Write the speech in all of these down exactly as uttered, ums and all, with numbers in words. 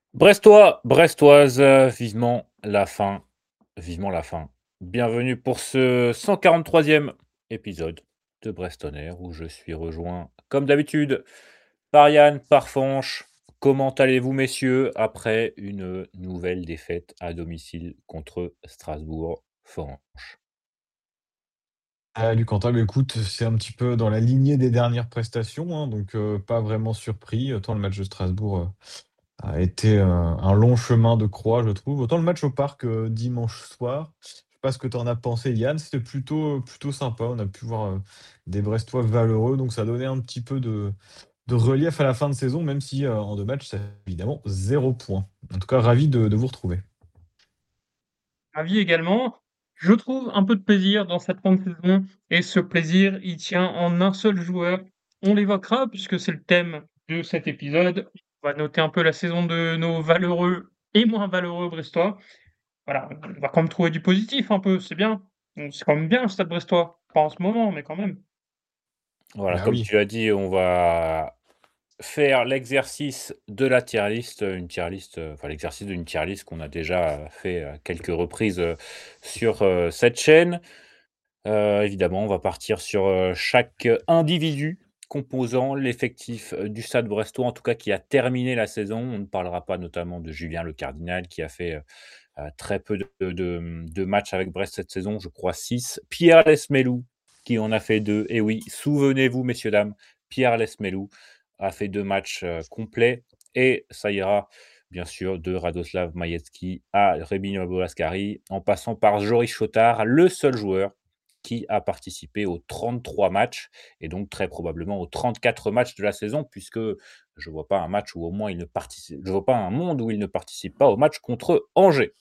Brestois, Brestoises, heu, vivement la fin, vivement la fin. Bienvenue pour ce cent quarante-troisième épisode de Brest On Air où je suis rejoint, comme d'habitude, par Yann, par Fanche. Comment allez-vous messieurs, après une nouvelle défaite à domicile contre Strasbourg? Fanche. Salut Quentin, bah, écoute, c'est un petit peu dans la lignée des dernières prestations, hein, donc heu, pas vraiment surpris. Autant le match de Strasbourg, heu, a été, heu, un long chemin de croix, je trouve. Autant le match au parc, heu, dimanche soir, je sais pas ce que tu en as pensé Yann, c'était plutôt, plutôt sympa. On a pu voir, heu, des Brestois valeureux, donc ça donnait un petit peu de de relief à la fin de saison, même si, heu, en deux matchs, ça fait évidemment zéro point. En tout cas, ravi de de vous retrouver. Ravi également. Je trouve un peu de plaisir dans cette fin de saison et ce plaisir, il tient en un seul joueur. On l'évoquera puisque c'est le thème de cet épisode. On va noter un peu la saison de nos valeureux et moins valeureux Brestois. Voilà, on va quand même trouver du positif un peu, c'est bien. Donc, c'est quand même bien le Stade Brestois. Pas en ce moment, mais quand même. Voilà, Bah comme oui. tu l'as dit, on va faire l'exercice de la tier list, une tier list, heu, enfin l'exercice d'une tier list qu'on a déjà fait à quelques reprises, heu, sur, heu, cette chaîne. Heu, évidemment, on va partir sur, heu, chaque individu composant l'effectif, heu, du Stade brestois, en tout cas qui a terminé la saison. On ne parlera pas notamment de Julien Le Cardinal qui a fait, heu heu, très peu de de, mmh, de matchs avec Brest cette saison, je crois six. Pierre Lesmelou qui en a fait deux. Et oui, souvenez-vous messieurs dames, Pierre Lesmelou a fait deux matchs, heu, complets et ça ira bien sûr de Radoslav Majecki à Rémi Bolascari, en passant par Joris Chotard, le seul joueur qui a participé aux trente-trois matchs et donc très probablement aux trente-quatre matchs de la saison puisque je vois pas un match où au moins il ne participe je vois pas un monde où il ne participe pas au match contre Angers.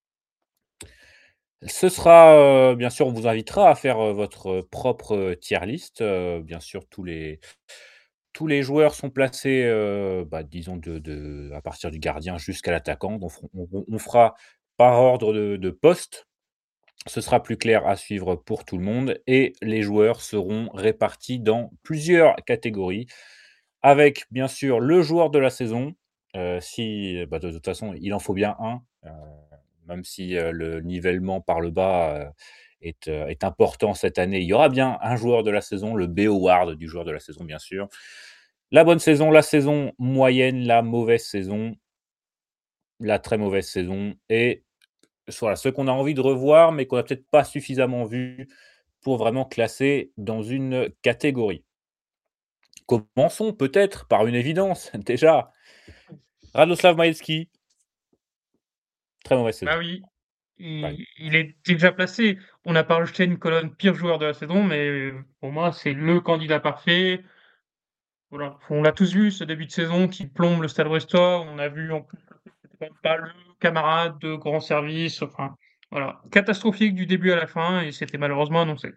Ce sera, heu, bien sûr, on vous invitera à faire, heu, votre propre, heu, tier list, heu, bien sûr tous les tous les joueurs sont placés, heu, bah, disons de de à partir du gardien jusqu'à l'attaquant. On fera on on on fera par ordre de de poste. Ce sera plus clair à suivre pour tout le monde et les joueurs seront répartis dans plusieurs catégories avec bien sûr le joueur de la saison, heu, si, bah, de toute façon il en faut bien un, heu, même si, heu, le nivellement par le bas, heu, est, heu, est important cette année. Il y aura bien un joueur de la saison, le B Award du joueur de la saison bien sûr. La bonne saison, la saison moyenne, la mauvaise saison, la très mauvaise saison et voilà, ceux qu'on a envie de revoir, mais qu'on a peut-être pas suffisamment vus pour vraiment classer dans une catégorie. Commençons peut-être par une évidence, déjà. Radoslav Majecki, très mauvaise Bah saison. oui, Ouais. il il est déjà placé. On n'a pas rajouté une colonne pire joueur de la saison, mais euh, pour moi, c'est le candidat parfait. Voilà, on l'a tous vu ce début de saison qui plombe le Stade Brestois. On a vu en plus que c'était quand même pas le camarade de grand service. Enfin, voilà, catastrophique du début à la fin et c'était malheureusement annoncé.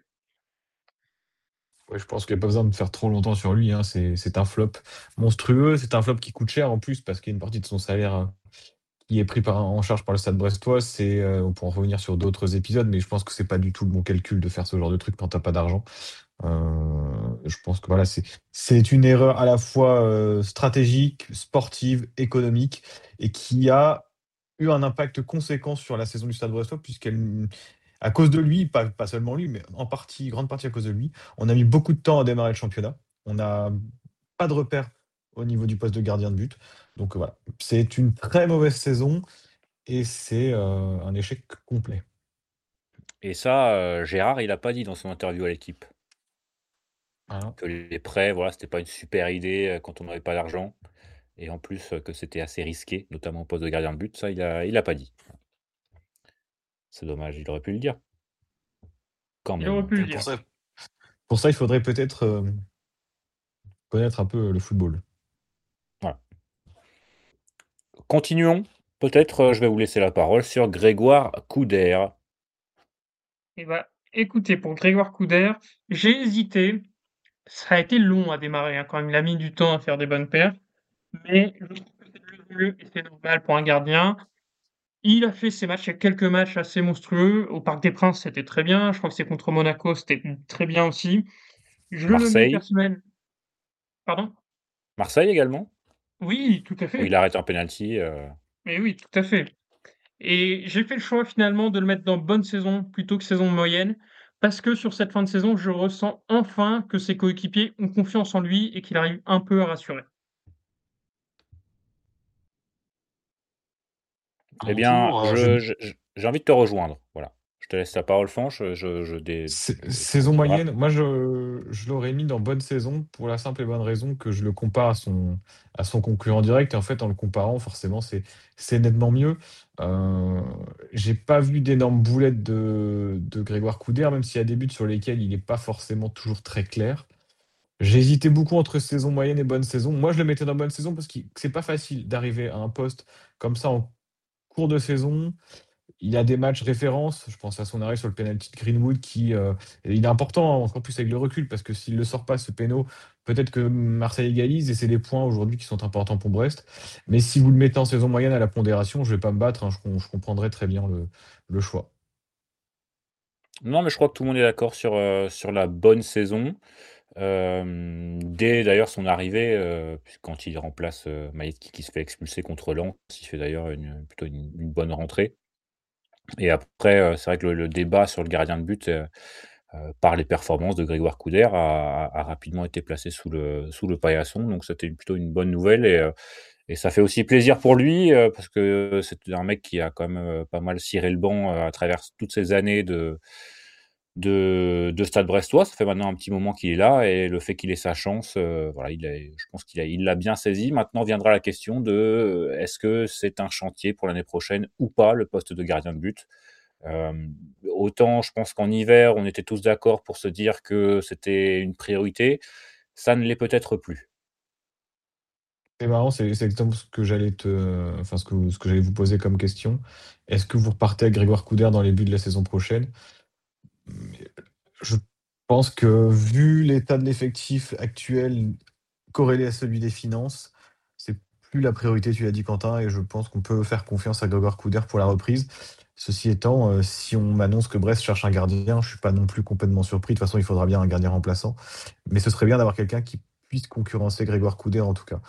Ouais, je pense qu'il y a pas besoin de faire trop longtemps sur lui, hein. C'est c'est un flop monstrueux, c'est un flop qui coûte cher en plus parce qu'il y a une partie de son salaire, heu, qui est pris par en charge par le Stade brestois. C'est, heu, on pourra en revenir sur d'autres épisodes, mais je pense que c'est pas du tout le bon calcul de faire ce genre de truc quand tu as pas d'argent. Heu, je pense que voilà, c'est c'est une erreur à la fois, heu, stratégique, sportive, économique et qui a eu un impact conséquent sur la saison du Stade brestois puisqu'elle à cause de lui, pas pas seulement lui, mais en partie, grande partie à cause de lui, on a mis beaucoup de temps à démarrer le championnat. On n'a pas de repères au niveau du poste de gardien de but. Donc, heu, voilà, c'est une très mauvaise saison et c'est, heu, un échec complet. Et ça, heu, Gérard, il a pas dit dans son interview à l'équipe Voilà. que les prêts, voilà, c'était pas une super idée, heu, quand on n'avait pas d'argent et en plus, heu, que c'était assez risqué, notamment au poste de gardien de but. Ça, il a il a pas dit. C'est dommage, il aurait pu le dire, quand Il aurait même. pu le Et pour dire. ça pour ça, il faudrait peut-être, hem, connaître un peu le football. Voilà. Continuons. Peut-être, heu, je vais vous laisser la parole sur Grégoire Couder. Et bah, écoutez, pour Grégoire Couder, j'ai hésité. Ça a été long à démarrer, hein, quand même. Il a mis du temps à faire des bonnes perfs, mais je trouve que c'est le mieux et c'est normal pour un gardien. Il a fait ses matchs, il y a quelques matchs assez monstrueux. Au Parc des Princes, c'était très bien. Je crois que c'est contre Monaco, c'était très bien aussi. Je le mets Marseille, personnel pardon? Marseille également, Oui, tout à où fait. il arrête un penalty, heu Mais oui, tout à fait. Et j'ai fait le choix finalement de le mettre dans bonne saison plutôt que saison moyenne, parce que sur cette fin de saison, je ressens enfin que ses coéquipiers ont confiance en lui et qu'il arrive un peu à rassurer. À Eh mon bien, tour, heu, je je je je j'ai envie de te rejoindre, voilà. Je te laisse la parole franche, heu, je je dé Sai heu, tu saison continueras. moyenne, moi je je l'aurais mis dans bonne saison pour la simple et bonne raison que je le compare à son à son concurrent direct et en fait, en le comparant, forcément, c'est c'est nettement mieux. Heu, j'ai pas vu d'énormes boulettes de de Grégoire Coudert, même s'il y a des buts sur lesquels il est pas forcément toujours très clair. J'ai hésité beaucoup entre saison moyenne et bonne saison. Moi, je le mettais dans bonne saison parce qu'il que c'est pas facile d'arriver à un poste comme ça en cours de saison. Il a des matchs références, je pense à son arrêt sur le penalty de Greenwood qui, heu, il est important, hein, encore plus avec le recul, parce que s'il ne le sort pas ce péno, peut-être que Marseille égalise et c'est des points aujourd'hui qui sont importants pour Brest. Mais si vous le mettez en saison moyenne à la pondération, je ne vais pas me battre, hein, je com je comprendrai très bien le le choix. Non, mais je crois que tout le monde est d'accord sur, heu, sur la bonne saison. Hem, dès d'ailleurs son arrivée, heu, puis quand il remplace, heu, Maïski qui se fait expulser contre Lens, il fait d'ailleurs une plutôt une une bonne rentrée et après, heu, c'est vrai que le le débat sur le gardien de but, heu heu, par les performances de Grégoire Coudert a a a rapidement été placé sous le sous le paillasson, donc c'était plutôt une bonne nouvelle et heu et ça fait aussi plaisir pour lui, heu, parce que c'est un mec qui a quand même, heu, pas mal ciré le banc, heu, à travers toutes ces années de de de Stade Brestois. Ça fait maintenant un petit moment qu'il est là et le fait qu'il ait sa chance, heu, voilà, il a je pense qu'il a il l'a bien saisi. Maintenant viendra la question de, heu, est-ce que c'est un chantier pour l'année prochaine ou pas, le poste de gardien de but? Hem, autant je pense qu'en hiver, on était tous d'accord pour se dire que c'était une priorité, ça ne l'est peut-être plus. C'est marrant, c'est c'est exactement ce que j'allais te enfin ce que ce que j'allais vous poser comme question. Est-ce que vous repartez avec Grégoire Coudert dans les buts de la saison prochaine? Mais je pense que vu l'état de l'effectif actuel corrélé à celui des finances, c'est plus la priorité, tu l'as dit Quentin, et je pense qu'on peut faire confiance à Grégoire Coudert pour la reprise. Ceci étant, heu, si on m'annonce que Brest cherche un gardien, je suis pas non plus complètement surpris. De toute façon, il faudra bien un gardien remplaçant. Mais ce serait bien d'avoir quelqu'un qui puisse concurrencer Grégoire Coudert en tout cas.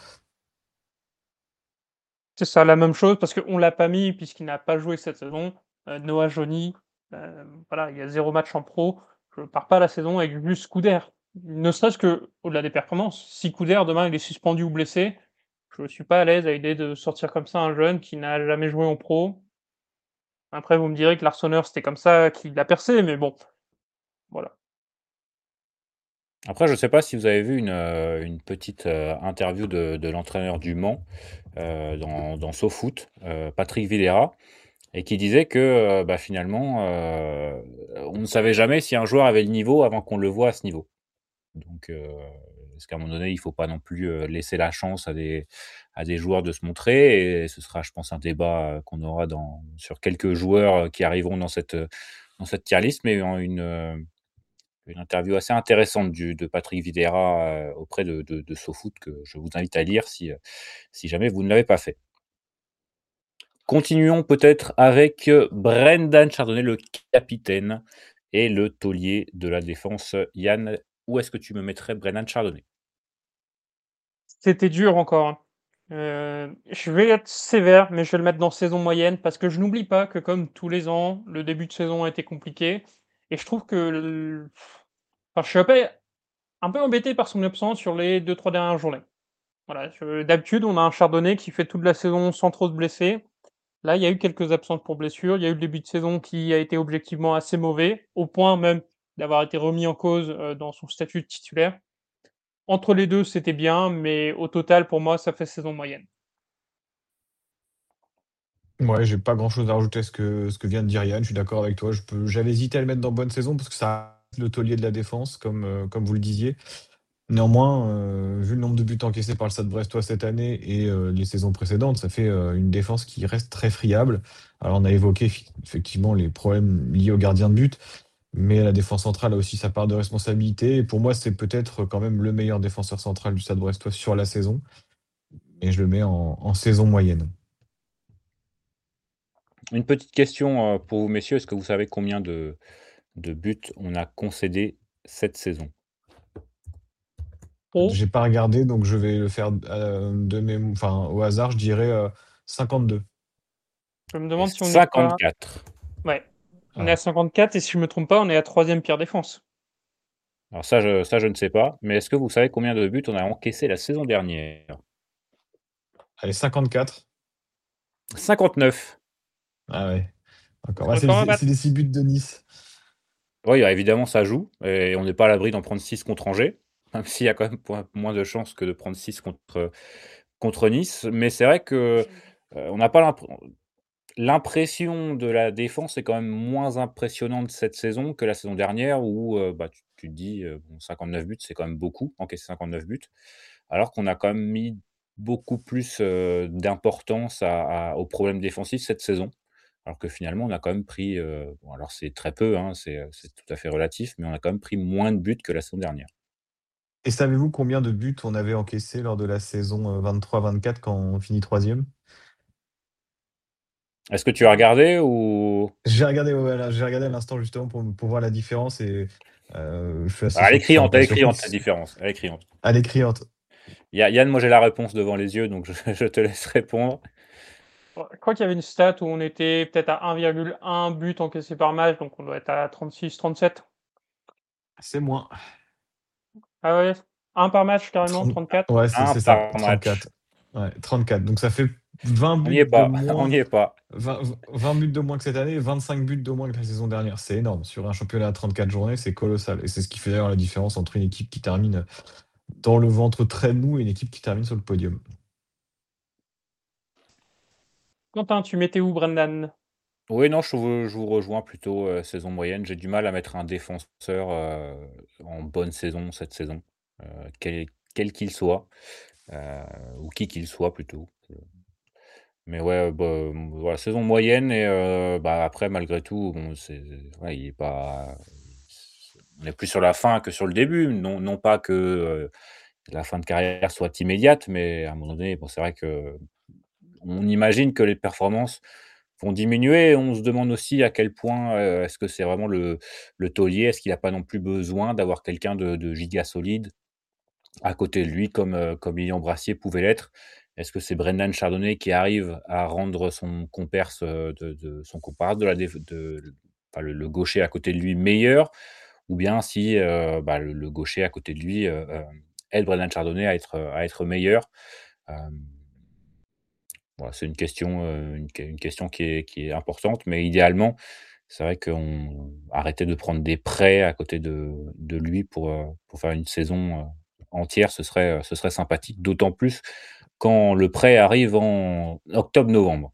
C'est ça, la même chose parce qu'on l'a pas mis puisqu'il n'a pas joué cette saison. Heu, Noah Joly, heu, voilà, il y a zéro match en pro. Je pars pas la saison avec juste Couder. Ne serait-ce qu'au-delà des performances, si Couder demain il est suspendu ou blessé, je ne suis pas à l'aise à l'idée de sortir comme ça un jeune qui n'a jamais joué en pro. Après vous me direz que l'Arseneur c'était comme ça qu'il a percé, mais bon, voilà. Après, je ne sais pas si vous avez vu une, heu, une petite, heu, interview de de l'entraîneur du Mans, heu, dans dans SoFoot, heu, Patrick Vieira et qui disait que, heu, bah, finalement, heu, on ne savait jamais si un joueur avait le niveau avant qu'on le voie à ce niveau. Donc, heu, parce qu'à un moment donné, il faut pas non plus, heu, laisser la chance à des à des joueurs de se montrer et ce sera, je pense, un débat, heu, qu'on aura dans sur quelques joueurs, heu, qui arriveront dans cette, heu, dans cette tier list, mais en une, heu, une interview assez intéressante du de Patrick Vieira, heu, auprès de de de SoFoot que je vous invite à lire si, heu, si jamais vous ne l'avez pas fait. Continuons peut-être avec, heu, Brendan Chardonnay, le capitaine et le taulier de la défense. Yann, où est-ce que tu me mettrais Brendan Chardonnay? C'était dur encore, hein. Heu, je vais être sévère, mais je vais le mettre dans saison moyenne parce que je n'oublie pas que comme tous les ans, le début de saison a été compliqué et je trouve que l enfin, je suis un peu un peu embêté par son absence sur les deux trois dernières journées. Voilà, je d'habitude, on a un Chardonnay qui fait toute la saison sans trop se blesser. Là, il y a eu quelques absences pour blessure. Il y a eu le début de saison qui a été objectivement assez mauvais, au point même d'avoir été remis en cause, heu, dans son statut de titulaire. Entre les deux, c'était bien, mais au total, pour moi, ça fait saison moyenne. Ouais, j'ai pas grand-chose à rajouter à ce que ce que vient de dire Yann, je suis d'accord avec toi. Je peux j'avais hésité à le mettre dans bonne saison parce que ça reste le taulier de la défense comme, heu, comme vous le disiez. Néanmoins, heu, vu le nombre de buts encaissés par le Stade Brestois cette année et heu, les saisons précédentes, ça fait, heu, une défense qui reste très friable. Alors on a évoqué effi effectivement les problèmes liés au gardien de but, mais la défense centrale a aussi sa part de responsabilité et pour moi, c'est peut-être quand même le meilleur défenseur central du Stade Brestois sur la saison et je le mets en en saison moyenne. Une petite question, heu, pour vous messieurs, est-ce que vous savez combien de de buts on a concédés cette saison? Pro, J'ai pas regardé, donc je vais le faire, heu, de mém enfin, au hasard, je dirais, heu, cinquante-deux. Je me Et demande si on n'est pas cinquante-quatre. ouais, on est à Ah. cinquante-quatre et si je me trompe pas, on est à troisième pire défense. Alors ça je ça je ne sais pas, mais est-ce que vous savez combien de buts on a encaissé la saison dernière? Allez, cinquante-quatre. cinquante-neuf. Ah ouais, d'accord. Ouais, c'est Record à les battre. c'est les six buts de Nice. Oui, bah, évidemment ça joue et on n'est pas à l'abri d'en prendre six contre Angers, même s'il y a quand même point moins de chances que de prendre six contre, contre Nice. Mais c'est vrai que, heu, on n'a pas l'impr l'impression de la défense est quand même moins impressionnante cette saison que la saison dernière où, heu, bah, tu tu te dis, heu, bon cinquante-neuf buts, c'est quand même beaucoup, encaisser cinquante-neuf buts. Alors qu'on a quand même mis beaucoup plus, heu, d'importance à à aux problèmes défensifs cette saison. Alors que finalement on a quand même pris, heu, bon alors c'est très peu, hein, c'est, heu, c'est tout à fait relatif, mais on a quand même pris moins de buts que la saison dernière. Et savez-vous combien de buts on avait encaissé lors de la saison, heu, vingt-trois vingt-quatre quand on finit troisième? Est-ce que tu as regardé ou? J'ai regardé, ouais, voilà, j'ai regardé à l'instant justement pour pour voir la différence et heu, je suis assez Ah, elle est sur enfin criante, pas elle est surpris que criante la c différence, elle est criante. elle est criante. Ya Yann, moi j'ai la réponse devant les yeux, donc je je te laisse répondre. Ouais, je crois qu'il y avait une stat où on était peut-être à un virgule un but encaissé par match, donc on doit être à trente-six trente-sept. C'est moins. Ah ouais? un par match carrément, trente trente-quatre? ouais, c'est Un c'est ça, par match. trente-quatre. Ouais, trente-quatre. Donc ça fait vingt On n'y buts est de pas, on moins, n'y est pas. vingt v vingt buts de moins que cette année, vingt-cinq buts de moins que la saison dernière. C'est énorme. Sur un championnat à trente-quatre journées, c'est colossal et c'est ce qui fait d'ailleurs la différence entre une équipe qui termine dans le ventre très mou et une équipe qui termine sur le podium. Quentin, tu mettais où Brendan? Oui, non, je vous je vous rejoins plutôt, heu, saison moyenne. J'ai du mal à mettre un défenseur, heu, en bonne saison cette saison, heu, quel quel qu'il soit, heu, ou qui qu'il soit plutôt. Mais ouais, bah, mmh, voilà, saison moyenne et heu, bah, après malgré tout, bon, c'est ouais, il est pas on est plus sur la fin que sur le début. Non non pas que, heu, la fin de carrière soit immédiate, mais à un moment donné, bon, c'est vrai qu'on imagine que les performances vont diminuer. On se demande aussi à quel point, heu, est-ce que c'est vraiment le le taulier? Est-ce qu'il a pas non plus besoin d'avoir quelqu'un de de giga solide à côté de lui comme, heu, comme Lilian Brassier pouvait l'être? Est-ce que c'est Brendan Chardonnay qui arrive à rendre son comperse, heu, de de son comparable de la déf de enfin le le gaucher à côté de lui meilleur? Ou bien si, heu, bah, le le gaucher à côté de lui, heu, hem, aide Brendan Chardonnay à être, à être meilleur? Hem, voilà, c'est une question, heu, une q une question qui est qui est importante, mais idéalement, c'est vrai qu'on arrêter de prendre des prêts à côté de de lui pour, heu, pour faire une saison, heu, entière, ce serait, heu, ce serait sympathique. D'autant plus quand le prêt arrive en octobre-novembre.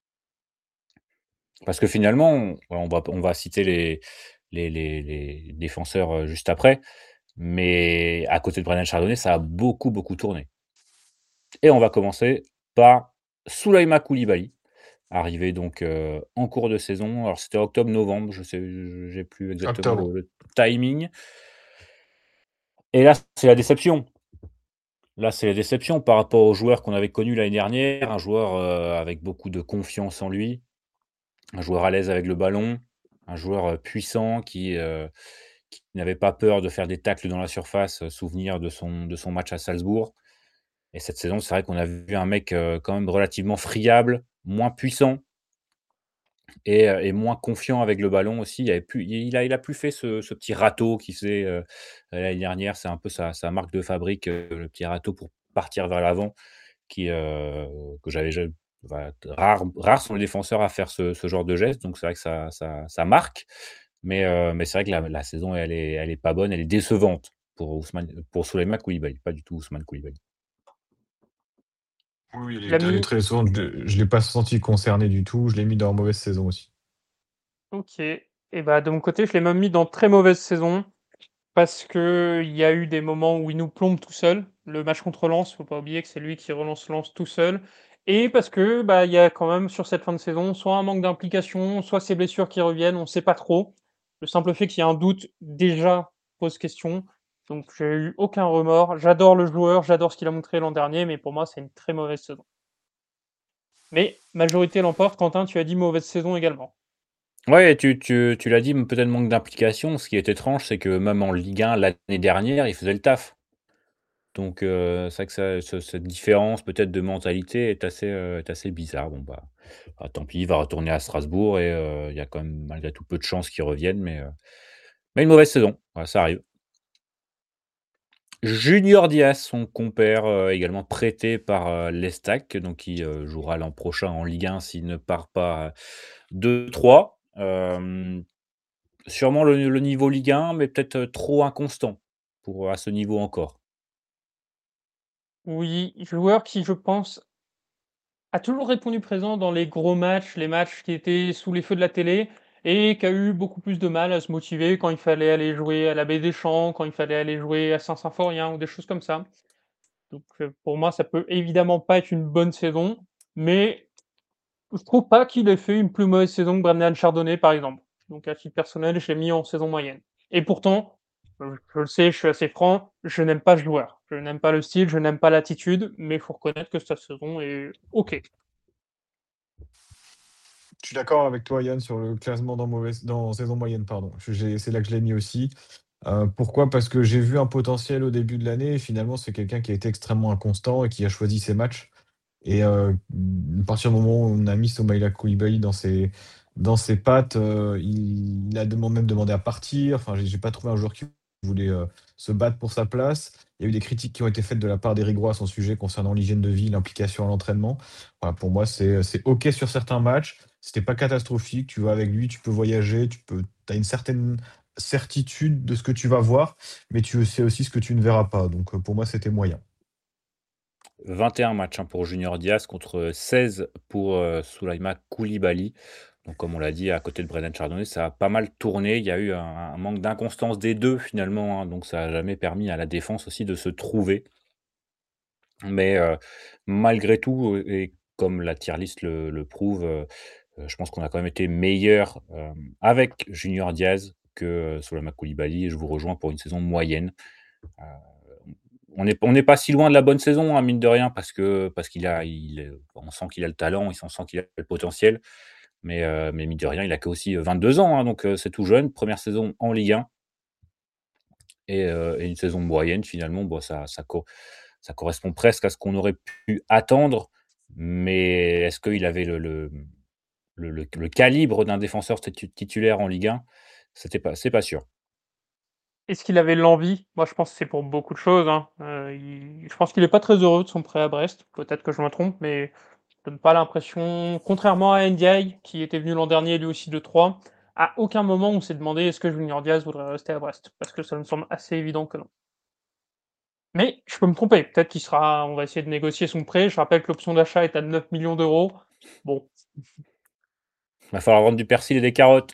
Parce que finalement, on on va on va citer les les les les défenseurs, heu, juste après, mais à côté de Brendan Chardonnay, ça a beaucoup, beaucoup tourné. Et on va commencer par Souleymane Coulibaly, arrivé donc, heu, en cours de saison. Alors c'était octobre-novembre, je sais je j'ai plus exactement Octobre. le le timing. Et là, c'est la déception. Là, c'est la déception par rapport aux joueurs qu'on avait connus l'année dernière, un joueur, heu, avec beaucoup de confiance en lui, un joueur à l'aise avec le ballon, un joueur, heu, puissant qui, heu, qui n'avait pas peur de faire des tacles dans la surface, heu, souvenir de son de son match à Salzbourg. Et cette saison, c'est vrai qu'on a vu un mec, heu, quand même relativement friable, moins puissant et heu et moins confiant avec le ballon aussi. Il y avait plus il a il a plus fait ce ce petit râteau qu'il faisait, heu, l'année dernière. C'est un peu sa sa marque de fabrique, heu, le petit râteau pour partir vers l'avant qui, heu, que j'avais ja enfin, rares rares sont les défenseurs à faire ce ce genre de geste, donc c'est vrai que ça ça ça marque. Mais heu, mais c'est vrai que la la saison, elle est elle est pas bonne, elle est décevante pour Ousmane pour Souleymane Coulibaly, pas du tout Ousmane Coulibaly. Oui, oui, elle Tu l'as est elle est mis très décevante. Je je l'ai pas senti concerné du tout. Je l'ai mis dans mauvaise saison aussi. OK et bah, de mon côté, je l'ai même mis dans très mauvaise saison parce qu'il y a eu des moments où il nous plombe tout seul. Le match contre Lens, faut pas oublier que c'est lui qui relance Lens tout seul et parce que, bah, il y a quand même sur cette fin de saison, soit un manque d'implication, soit ses blessures qui reviennent, on sait pas trop. Le simple fait qu'il y ait un doute, déjà, pose question, donc j'ai eu aucun remords. J'adore le joueur, j'adore ce qu'il a montré l'an dernier, mais pour moi, c'est une très mauvaise saison. Mais majorité l'emporte. Quentin, tu as dit mauvaise saison également. Ouais, tu tu tu l'as dit, mmh, peut-être manque d'implication. Ce qui est étrange, c'est que même en Ligue un l'année dernière, il faisait le taf. Donc heu, c'est vrai que ça ce cette différence peut-être de mentalité est assez, heu, est assez bizarre. Bon bah, bah, tant pis, il va retourner à Strasbourg et heu, il y a quand même malgré tout peu de chances qu'il revienne, mais heu, mais une mauvaise saison, voilà, ça arrive. Junior Diaz, son compère, heu, également prêté par, heu, l'Estac, donc qui, heu, jouera l'an prochain en Ligue un s'il ne part pas, deux trois. Hem, sûrement le le niveau Ligue un, mais peut-être, heu, trop inconstant pour à ce niveau encore. Oui, joueur qui, je pense, a toujours répondu présent dans les gros matchs, les matchs qui étaient sous les feux de la télé et qui a eu beaucoup plus de mal à se motiver quand il fallait aller jouer à la Baie des Champs, quand il fallait aller jouer à Saint-Symphorien ou des choses comme ça. Donc, heu, pour moi, ça peut évidemment pas être une bonne saison, mais je trouve pas qu'il ait fait une plus mauvaise saison que Brendan Chardonnay, par exemple. Donc à titre personnel, je l'ai mis en saison moyenne. Et pourtant, heu, je le sais, je suis assez franc, je n'aime pas ce joueur. Je n'aime pas le style, je n'aime pas l'attitude, mais il faut reconnaître que sa saison est OK. Je suis d'accord avec toi, Yann, sur le classement dans mauvaise dans saison moyenne, pardon. Je j'ai c'est là que je l'ai mis aussi. Heu, pourquoi? Parce que j'ai vu un potentiel au début de l'année et finalement, c'est quelqu'un qui a été extrêmement inconstant et qui a choisi ses matchs et heu, mmh, à partir du moment où on a mis Soumaïla Coulibaly dans ses dans ses pattes, heu, il il a deman même demandé à partir. Enfin, j'ai j'ai pas trouvé un joueur qui voulait, heu, se battre pour sa place. Il y a eu des critiques qui ont été faites de la part d'Éric Roy à son sujet concernant l'hygiène de vie, l'implication à l'entraînement. Voilà, pour moi, c'est, c'est OK sur certains matchs. C'était pas catastrophique. Tu vas avec lui, tu peux voyager, tu peux tu as une certaine certitude de ce que tu vas voir, mais tu sais aussi ce que tu ne verras pas. Donc, heu, pour moi, c'était moyen. vingt et un matchs, hein, pour Junior Diaz contre seize pour, heu, Soulaïma Coulibaly. Donc comme on l'a dit, à côté de Brendan Chardonnay, ça a pas mal tourné. Il y a eu un un manque d'inconstance des deux finalement, hein, donc ça a jamais permis à la défense aussi de se trouver. Mais heu, malgré tout, heu et comme la tier list le le prouve, heu heu, je pense qu'on a quand même été meilleur, hem, avec Junior Diaz que, heu, Souleymane Coulibaly et je vous rejoins pour une saison moyenne. Heu, on n'est on n'est pas si loin de la bonne saison, hein, mine de rien, parce que parce qu'il a il, heu, on sent qu'il a le talent, on sent qu'il a le potentiel, mais heu, mais mine de rien, il a qu'aussi, heu, vingt-deux ans, hein, donc heu, c'est tout jeune. Première saison en Ligue un et heu et une saison moyenne finalement, bah, ça ça co ça correspond presque à ce qu'on aurait pu attendre, mais est-ce qu'il avait le le, mmh, le le le calibre d'un défenseur titu titulaire en Ligue un? C'était pas c'est pas sûr. Est-ce qu'il avait l'envie? Moi, je pense que c'est pour beaucoup de choses, hein. Heu, il je pense qu'il est pas très heureux de son prêt à Brest. Peut-être que je me trompe, mais ça donne pas l'impression, contrairement à Ndiaye qui était venu l'an dernier lui aussi de Troyes, à aucun moment on s'est demandé: «Est-ce que Junior Diaz voudrait rester à Brest?» parce que ça me semble assez évident que non. Mais je peux me tromper, peut-être qu'il sera on va essayer de négocier son prêt. Je rappelle que l'option d'achat est à neuf millions d'euros. Bon, Va falloir vendre du persil et des carottes.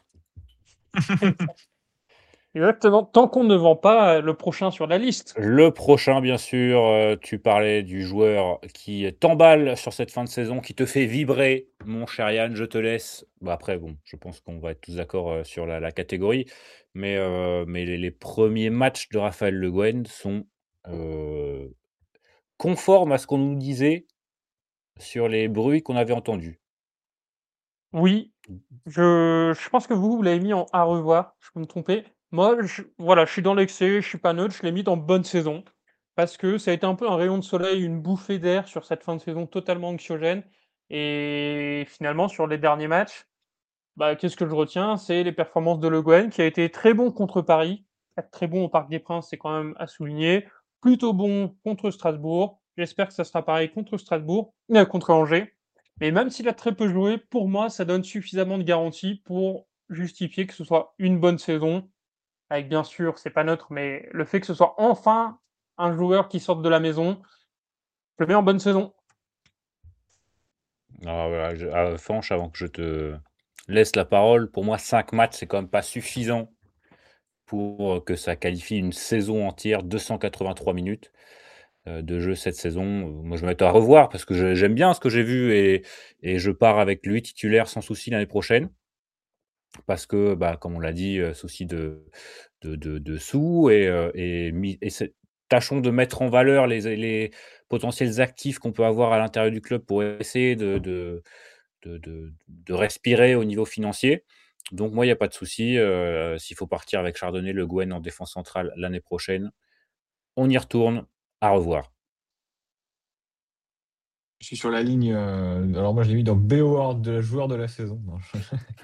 exactement, tant qu'on ne vend pas, heu, le prochain sur la liste. Le prochain, bien sûr, heu, tu parlais du joueur qui t'emballe sur cette fin de saison, qui te fait vibrer, mon cher Yann, je te laisse. Bah, après bon, je pense qu'on va être tous d'accord, heu, sur la la catégorie, mais heu, mais les les premiers matchs de Raphaël Le Guen sont, heu, conformes à ce qu'on nous disait sur les bruits qu'on avait entendus. Oui, je je pense que vous, vous l'avez mis en à revoir, je peux me tromper. Moi, je voilà, je suis dans l'excès, je suis pas neutre, je l'ai mis dans bonne saison. Parce que ça a été un peu un rayon de soleil, une bouffée d'air sur cette fin de saison totalement anxiogène et finalement sur les derniers matchs, bah, qu'est-ce que je retiens? C'est les performances de Le Guen qui a été très bon contre Paris. Être très bon au Parc des Princes, c'est quand même à souligner. Plutôt bon contre Strasbourg. J'espère que ça sera pareil contre Strasbourg, heu, contre Angers. Mais même s'il a très peu joué, pour moi, ça donne suffisamment de garanties pour justifier que ce soit une bonne saison. Avec bien sûr, c'est pas neutre, mais le fait que ce soit enfin un joueur qui sorte de la maison, je le mets en bonne saison. Alors voilà, je ah, Fanch, avant que je te laisse la parole, pour moi cinq matchs, c'est quand même pas suffisant pour, heu, que ça qualifie une saison entière, deux cent quatre-vingt-trois minutes. Heu, de jeu cette saison. Heu, moi, je vais mettre à revoir parce que je j'aime bien ce que j'ai vu et et je pars avec lui titulaire sans souci l'année prochaine. Parce que, bah, comme on l'a dit, heu, souci de de de de sous et heu et mi et c'est tâchons de mettre en valeur les les potentiels actifs qu'on peut avoir à l'intérieur du club pour essayer de de de de de respirer au niveau financier. Donc moi, il y a pas de souci, heu, s'il faut partir avec Chardonnay, Le Guen en défense centrale l'année prochaine, on y retourne À revoir. Je suis sur la ligne, heu, alors moi je l'ai mis dans B O Award de joueur de la saison. Non, je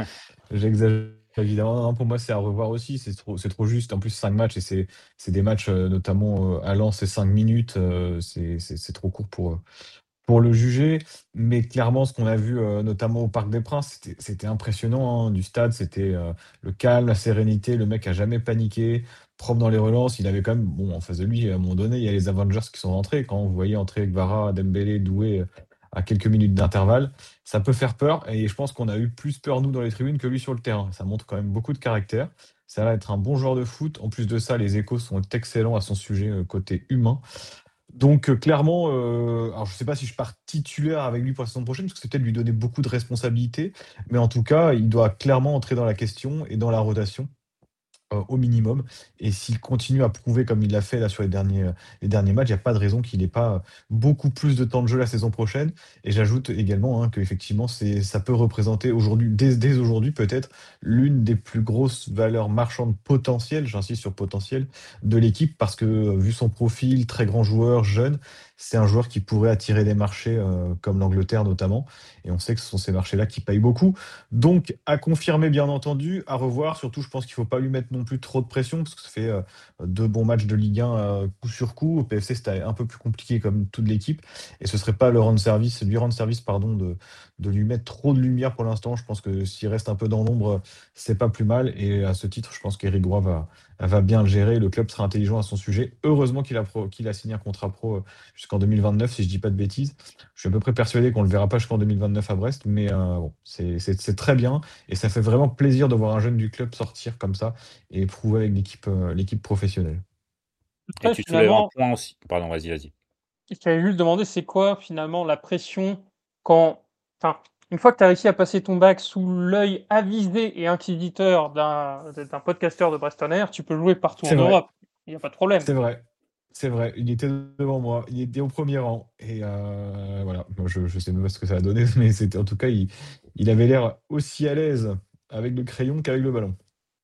j'exagère évidemment. Non, pour moi, c'est à revoir aussi, c'est trop c'est trop juste. En plus, cinq matchs et c'est c'est des matchs, heu, notamment, heu, à Lens, c'est cinq minutes, heu, c'est c'est c'est trop court pour, heu, pour le juger. Mais clairement, ce qu'on a vu, heu, notamment au Parc des Princes, c'était c'était impressionnant, hein, du stade. C'était, heu, le calme, la sérénité. Le mec a jamais paniqué, propre dans les relances. Il avait quand même bon, en face de lui, à un moment donné, il y a les Avengers qui sont rentrés. Quand vous voyez entrer Kvara, Dembélé, Doué, heu, à quelques minutes d'intervalle, ça peut faire peur et je pense qu'on a eu plus peur, nous, dans les tribunes, que lui sur le terrain. Ça montre quand même beaucoup de caractère. Ça a l'air d'être un bon joueur de foot. En plus de ça, les échos sont excellents à son sujet, heu, côté humain. Donc heu, clairement, heu, alors je sais pas si je pars titulaire avec lui pour la saison prochaine, parce que c'est peut-être lui donner beaucoup de responsabilités, mais en tout cas, il doit clairement entrer dans la question et dans la rotation, heu, au minimum. Et s'il continue à prouver comme il l'a fait là sur les derniers, heu, les derniers matchs, il y a pas de raison qu'il ait pas, heu, beaucoup plus de temps de jeu la saison prochaine. Et j'ajoute également, hein, qu'effectivement c'est ça peut représenter aujourd'hui, dès dès aujourd'hui peut-être, l'une des plus grosses valeurs marchandes potentielles, j'insiste sur potentielles, de l'équipe parce que, heu, vu son profil, très grand joueur, jeune, c'est un joueur qui pourrait attirer des marchés, heu, comme l'Angleterre notamment. Et on sait que ce sont ces marchés-là qui payent beaucoup. Donc à confirmer bien entendu, à revoir. Surtout, je pense qu'il ne faut pas lui mettre non plus trop de pression parce que ça fait, heu, deux bons matchs de Ligue un, heu, coup sur coup. Au P F C, c'était un peu plus compliqué comme toute l'équipe et ce serait pas le rendre service lui rendre service pardon de de lui mettre trop de lumière pour l'instant. Je pense que s'il reste un peu dans l'ombre, c'est pas plus mal et à ce titre, je pense qu'Éric Roy va va bien le gérer. Le club sera intelligent à son sujet. Heureusement qu'il a pro qu'il a signé un contrat pro, heu, jusqu'en deux mille vingt-neuf si je dis pas de bêtises. Je suis à peu près persuadé qu'on le verra pas jusqu'en deux mille vingt-neuf à Brest, mais heu, bon, c'est c'est c'est très bien et ça fait vraiment plaisir de voir un jeune du club sortir comme ça et prouver avec l'équipe, heu, l'équipe professionnelle. Et Après tu soulèves un finalement, point aussi pardon, vas-y, vas-y. j'allais juste demander c'est quoi finalement la pression quand enfin, une fois que tu as réussi à passer ton bac sous l'œil avisé et inquisiteur d'un d'un podcasteur de Brest On Air, tu peux jouer partout en C'est vrai, Europe. Il y a pas de problème. c'est vrai, c'est vrai. Il était devant moi, il était au premier rang et heu, voilà. Moi, je je sais même pas ce que ça a donné, mais c'était en tout cas, il il avait l'air aussi à l'aise avec le crayon qu'avec le ballon.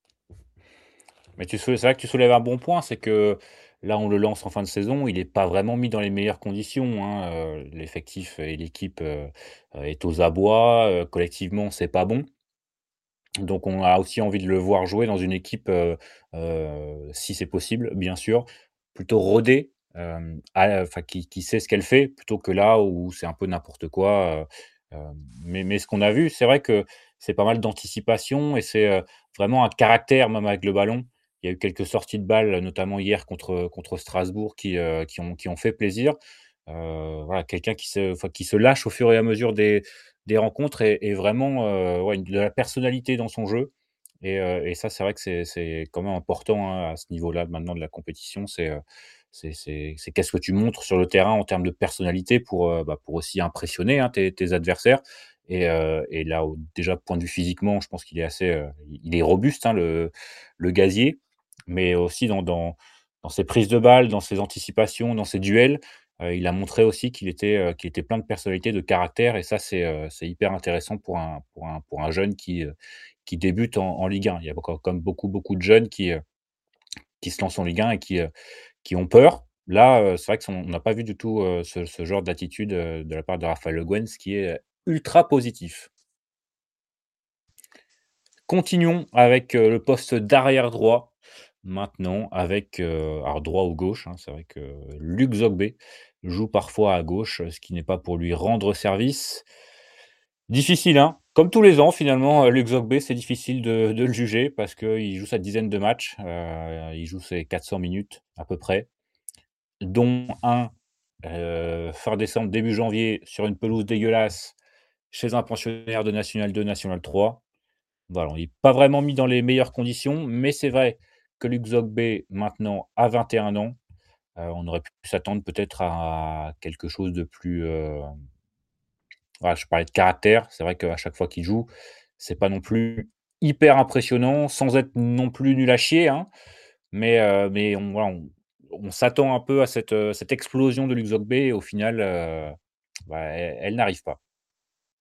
Mais tu soulè c'est vrai que tu soulèves un bon point, c'est que là, on le lance en fin de saison, il est pas vraiment mis dans les meilleures conditions, hein, heu, l'effectif et l'équipe, heu heu, est aux abois, heu, collectivement, c'est pas bon. Donc on a aussi envie de le voir jouer dans une équipe, heu heu, si c'est possible, bien sûr, plutôt rodée, hem, à enfin qui qui sait ce qu'elle fait, plutôt que là où c'est un peu n'importe quoi, heu, hem, mais mais ce qu'on a vu, c'est vrai que c'est pas mal d'anticipation et c'est, heu, vraiment un caractère même avec le ballon. Il y a eu quelques sorties de balles, notamment hier contre, contre Strasbourg qui, heu, qui ont qui ont fait plaisir. Heu, voilà, quelqu'un qui se enfin qui se lâche au fur et à mesure des des rencontres et et vraiment, heu, ouais, une de la personnalité dans son jeu et heu et ça, c'est vrai que c'est c'est quand même important, hein, à ce niveau-là, maintenant de la compétition. C'est, heu, c'est c'est c'est qu'est-ce que tu montres sur le terrain en termes de personnalité pour, heu, bah, pour aussi impressionner, hein, tes tes adversaires et heu et là, au déjà, point de vue physiquement, je pense qu'il est assez, heu, il est robuste, hein, le le gazier, mais aussi dans dans dans ses prises de balles, dans ses anticipations, dans ses duels. Heu, il a montré aussi qu'il était, heu, qu'il était plein de personnalité, de caractère et ça c'est, heu, c'est hyper intéressant pour un pour un pour un jeune qui, heu, qui débute en en Ligue un. Il y a encore comme beaucoup, beaucoup de jeunes qui, heu, qui se lancent en Ligue un et qui, heu, qui ont peur. Là, heu, c'est vrai que son on n'a pas vu du tout, heu, ce ce genre d'attitude, heu, de la part de Raphaël Le Guen, ce qui est ultra positif. Continuons avec, heu, le poste d'arrière droit, maintenant avec, heu, alors droit ou gauche, hein, c'est vrai que Luc Zogbé joue parfois à gauche, ce qui n'est pas pour lui rendre service. Difficile, hein, comme tous les ans finalement, heu, Luc Zogbé, c'est difficile de de le juger parce qu'il joue sa dizaine de matchs, heu, il joue ses quatre cents minutes à peu près, dont un, heu, fin décembre, début janvier sur une pelouse dégueulasse chez un pensionnaire de National deux, National trois. Voilà, il est pas vraiment mis dans les meilleures conditions, mais c'est vrai que Luc Zogbé maintenant a vingt et un ans, heu, on aurait pu s'attendre peut-être à quelque chose de plus, heu, voilà, je parlais de caractère, c'est vrai qu'à chaque fois qu'il joue, c'est pas non plus hyper impressionnant, sans être non plus nul à chier, hein, mais heu, mais on voilà, on on s'attend un peu à cette, heu, cette explosion de Luc Zogbé et au final, heu, bah, elle elle n'arrive pas.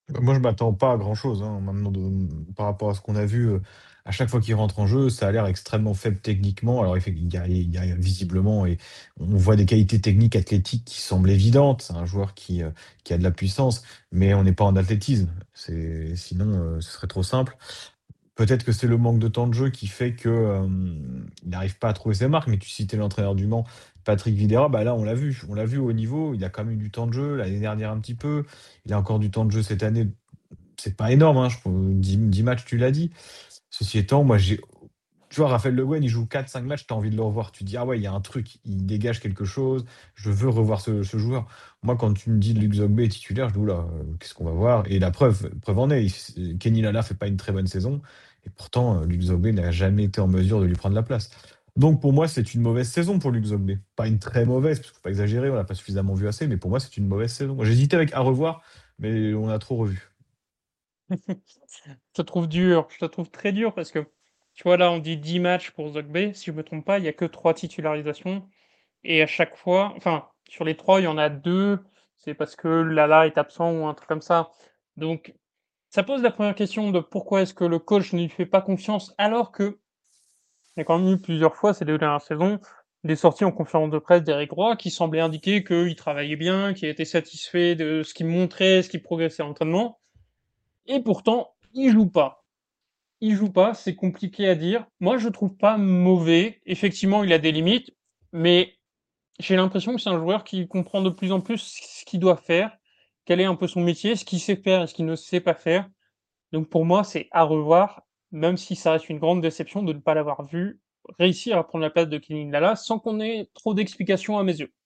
Bah, moi, je m'attends pas à grand-chose, hein, maintenant de par rapport à ce qu'on a vu, heu, à chaque fois qu'il rentre en jeu, ça a l'air extrêmement faible techniquement. Alors effec il y a il y a visiblement et on voit des qualités techniques, athlétiques qui semblent évidentes. C'est un joueur qui, heu, qui a de la puissance, mais on n'est pas en athlétisme. C'est sinon, heu, ce serait trop simple. Peut-être que c'est le manque de temps de jeu qui fait que, hem, il n'arrive pas à trouver ses marques, mais tu citais l'entraîneur du Mans, Patrick Vieira, bah, là, on l'a vu. On l'a vu au haut niveau, il a quand même eu du temps de jeu, l'année dernière un petit peu. Il a encore du temps de jeu cette année. C'est pas énorme, hein, je trouve dix 10 matchs, tu l'as dit. Ceci étant, moi, j'ai tu vois, Raphaël Le Guen, il joue quatre cinq matchs, tu as envie de le revoir. Tu te dis: «Ah ouais, il y a un truc, il dégage quelque chose, je veux revoir ce ce joueur». Moi, quand tu me dis Luc Zogbe est titulaire, je dis: «Ouh là, qu'est-ce qu'on va voir?» Et la preuve preuve en est, il s Kenny Lala fait pas une très bonne saison et pourtant, heu, Luc Zogbe n'a jamais été en mesure de lui prendre la place. Donc pour moi, c'est une mauvaise saison pour Luc Zogbe. Pas une très mauvaise, parce qu'il faut pas exagérer, on l'a pas suffisamment vu assez, mais pour moi, c'est une mauvaise saison. J'hésitais avec à revoir, mais on a trop revu. Je te trouve dur, je te trouve très dur parce que, tu vois, là, on dit dix matchs pour Zogbe. Si je me trompe pas, il y a que trois titularisations et à chaque fois enfin, sur les trois, il y en a deux, c'est parce que Lala est absent ou un truc comme ça. Donc ça pose la première question de pourquoi est-ce que le coach ne lui fait pas confiance alors qu'il y a quand même eu plusieurs fois ces deux dernières saisons, des sorties en conférence de presse d'Éric Roy qui semblaient indiquer qu'il travaillait bien, qu'il était satisfait de ce qu'il montrait, ce qu'il progressait à l'entraînement et pourtant, il joue pas. Il joue pas, c'est compliqué à dire. Moi, je le trouve pas mauvais. Effectivement, il a des limites, mais j'ai l'impression que c'est un joueur qui comprend de plus en plus ce qu'il doit faire, quel est un peu son métier, ce qu'il sait faire et ce qu'il ne sait pas faire. Donc pour moi, c'est à revoir, même si ça reste une grande déception de ne pas l'avoir vu réussir à prendre la place de Kenny Lala sans qu'on ait trop d'explications à mes yeux.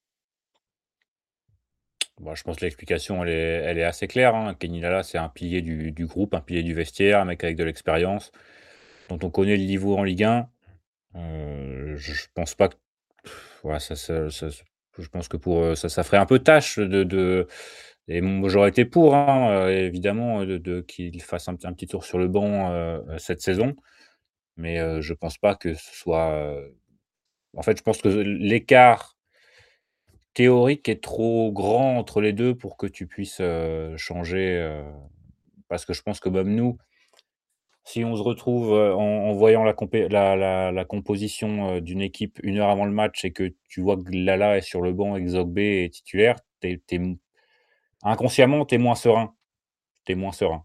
Bah, je pense que l'explication, elle est elle est assez claire, hein. Kenny Lala, c'est un pilier du du groupe, un pilier du vestiaire, un mec avec de l'expérience, dont on connaît le niveau en Ligue un. Heu, je je pense pas que ouais, ça ça ça je pense que pour, heu, ça ça ferait un peu tâche de de et moi j'aurais été pour, hein, heu, évidemment, de de qu'il fasse un un petit tour sur le banc, heu, cette saison. Mais, heu, je pense pas que ce soit, heu en fait, je pense que l'écart théorique est trop grand entre les deux pour que tu puisses, heu, changer, heu, parce que je pense que même nous, si on se retrouve, heu, en en voyant la compé la la la composition, heu, d'une équipe une heure avant le match et que tu vois que Lala est sur le banc et que Zogbe est titulaire, tu es tu es m inconsciemment, tu es moins serein, tu es moins serein.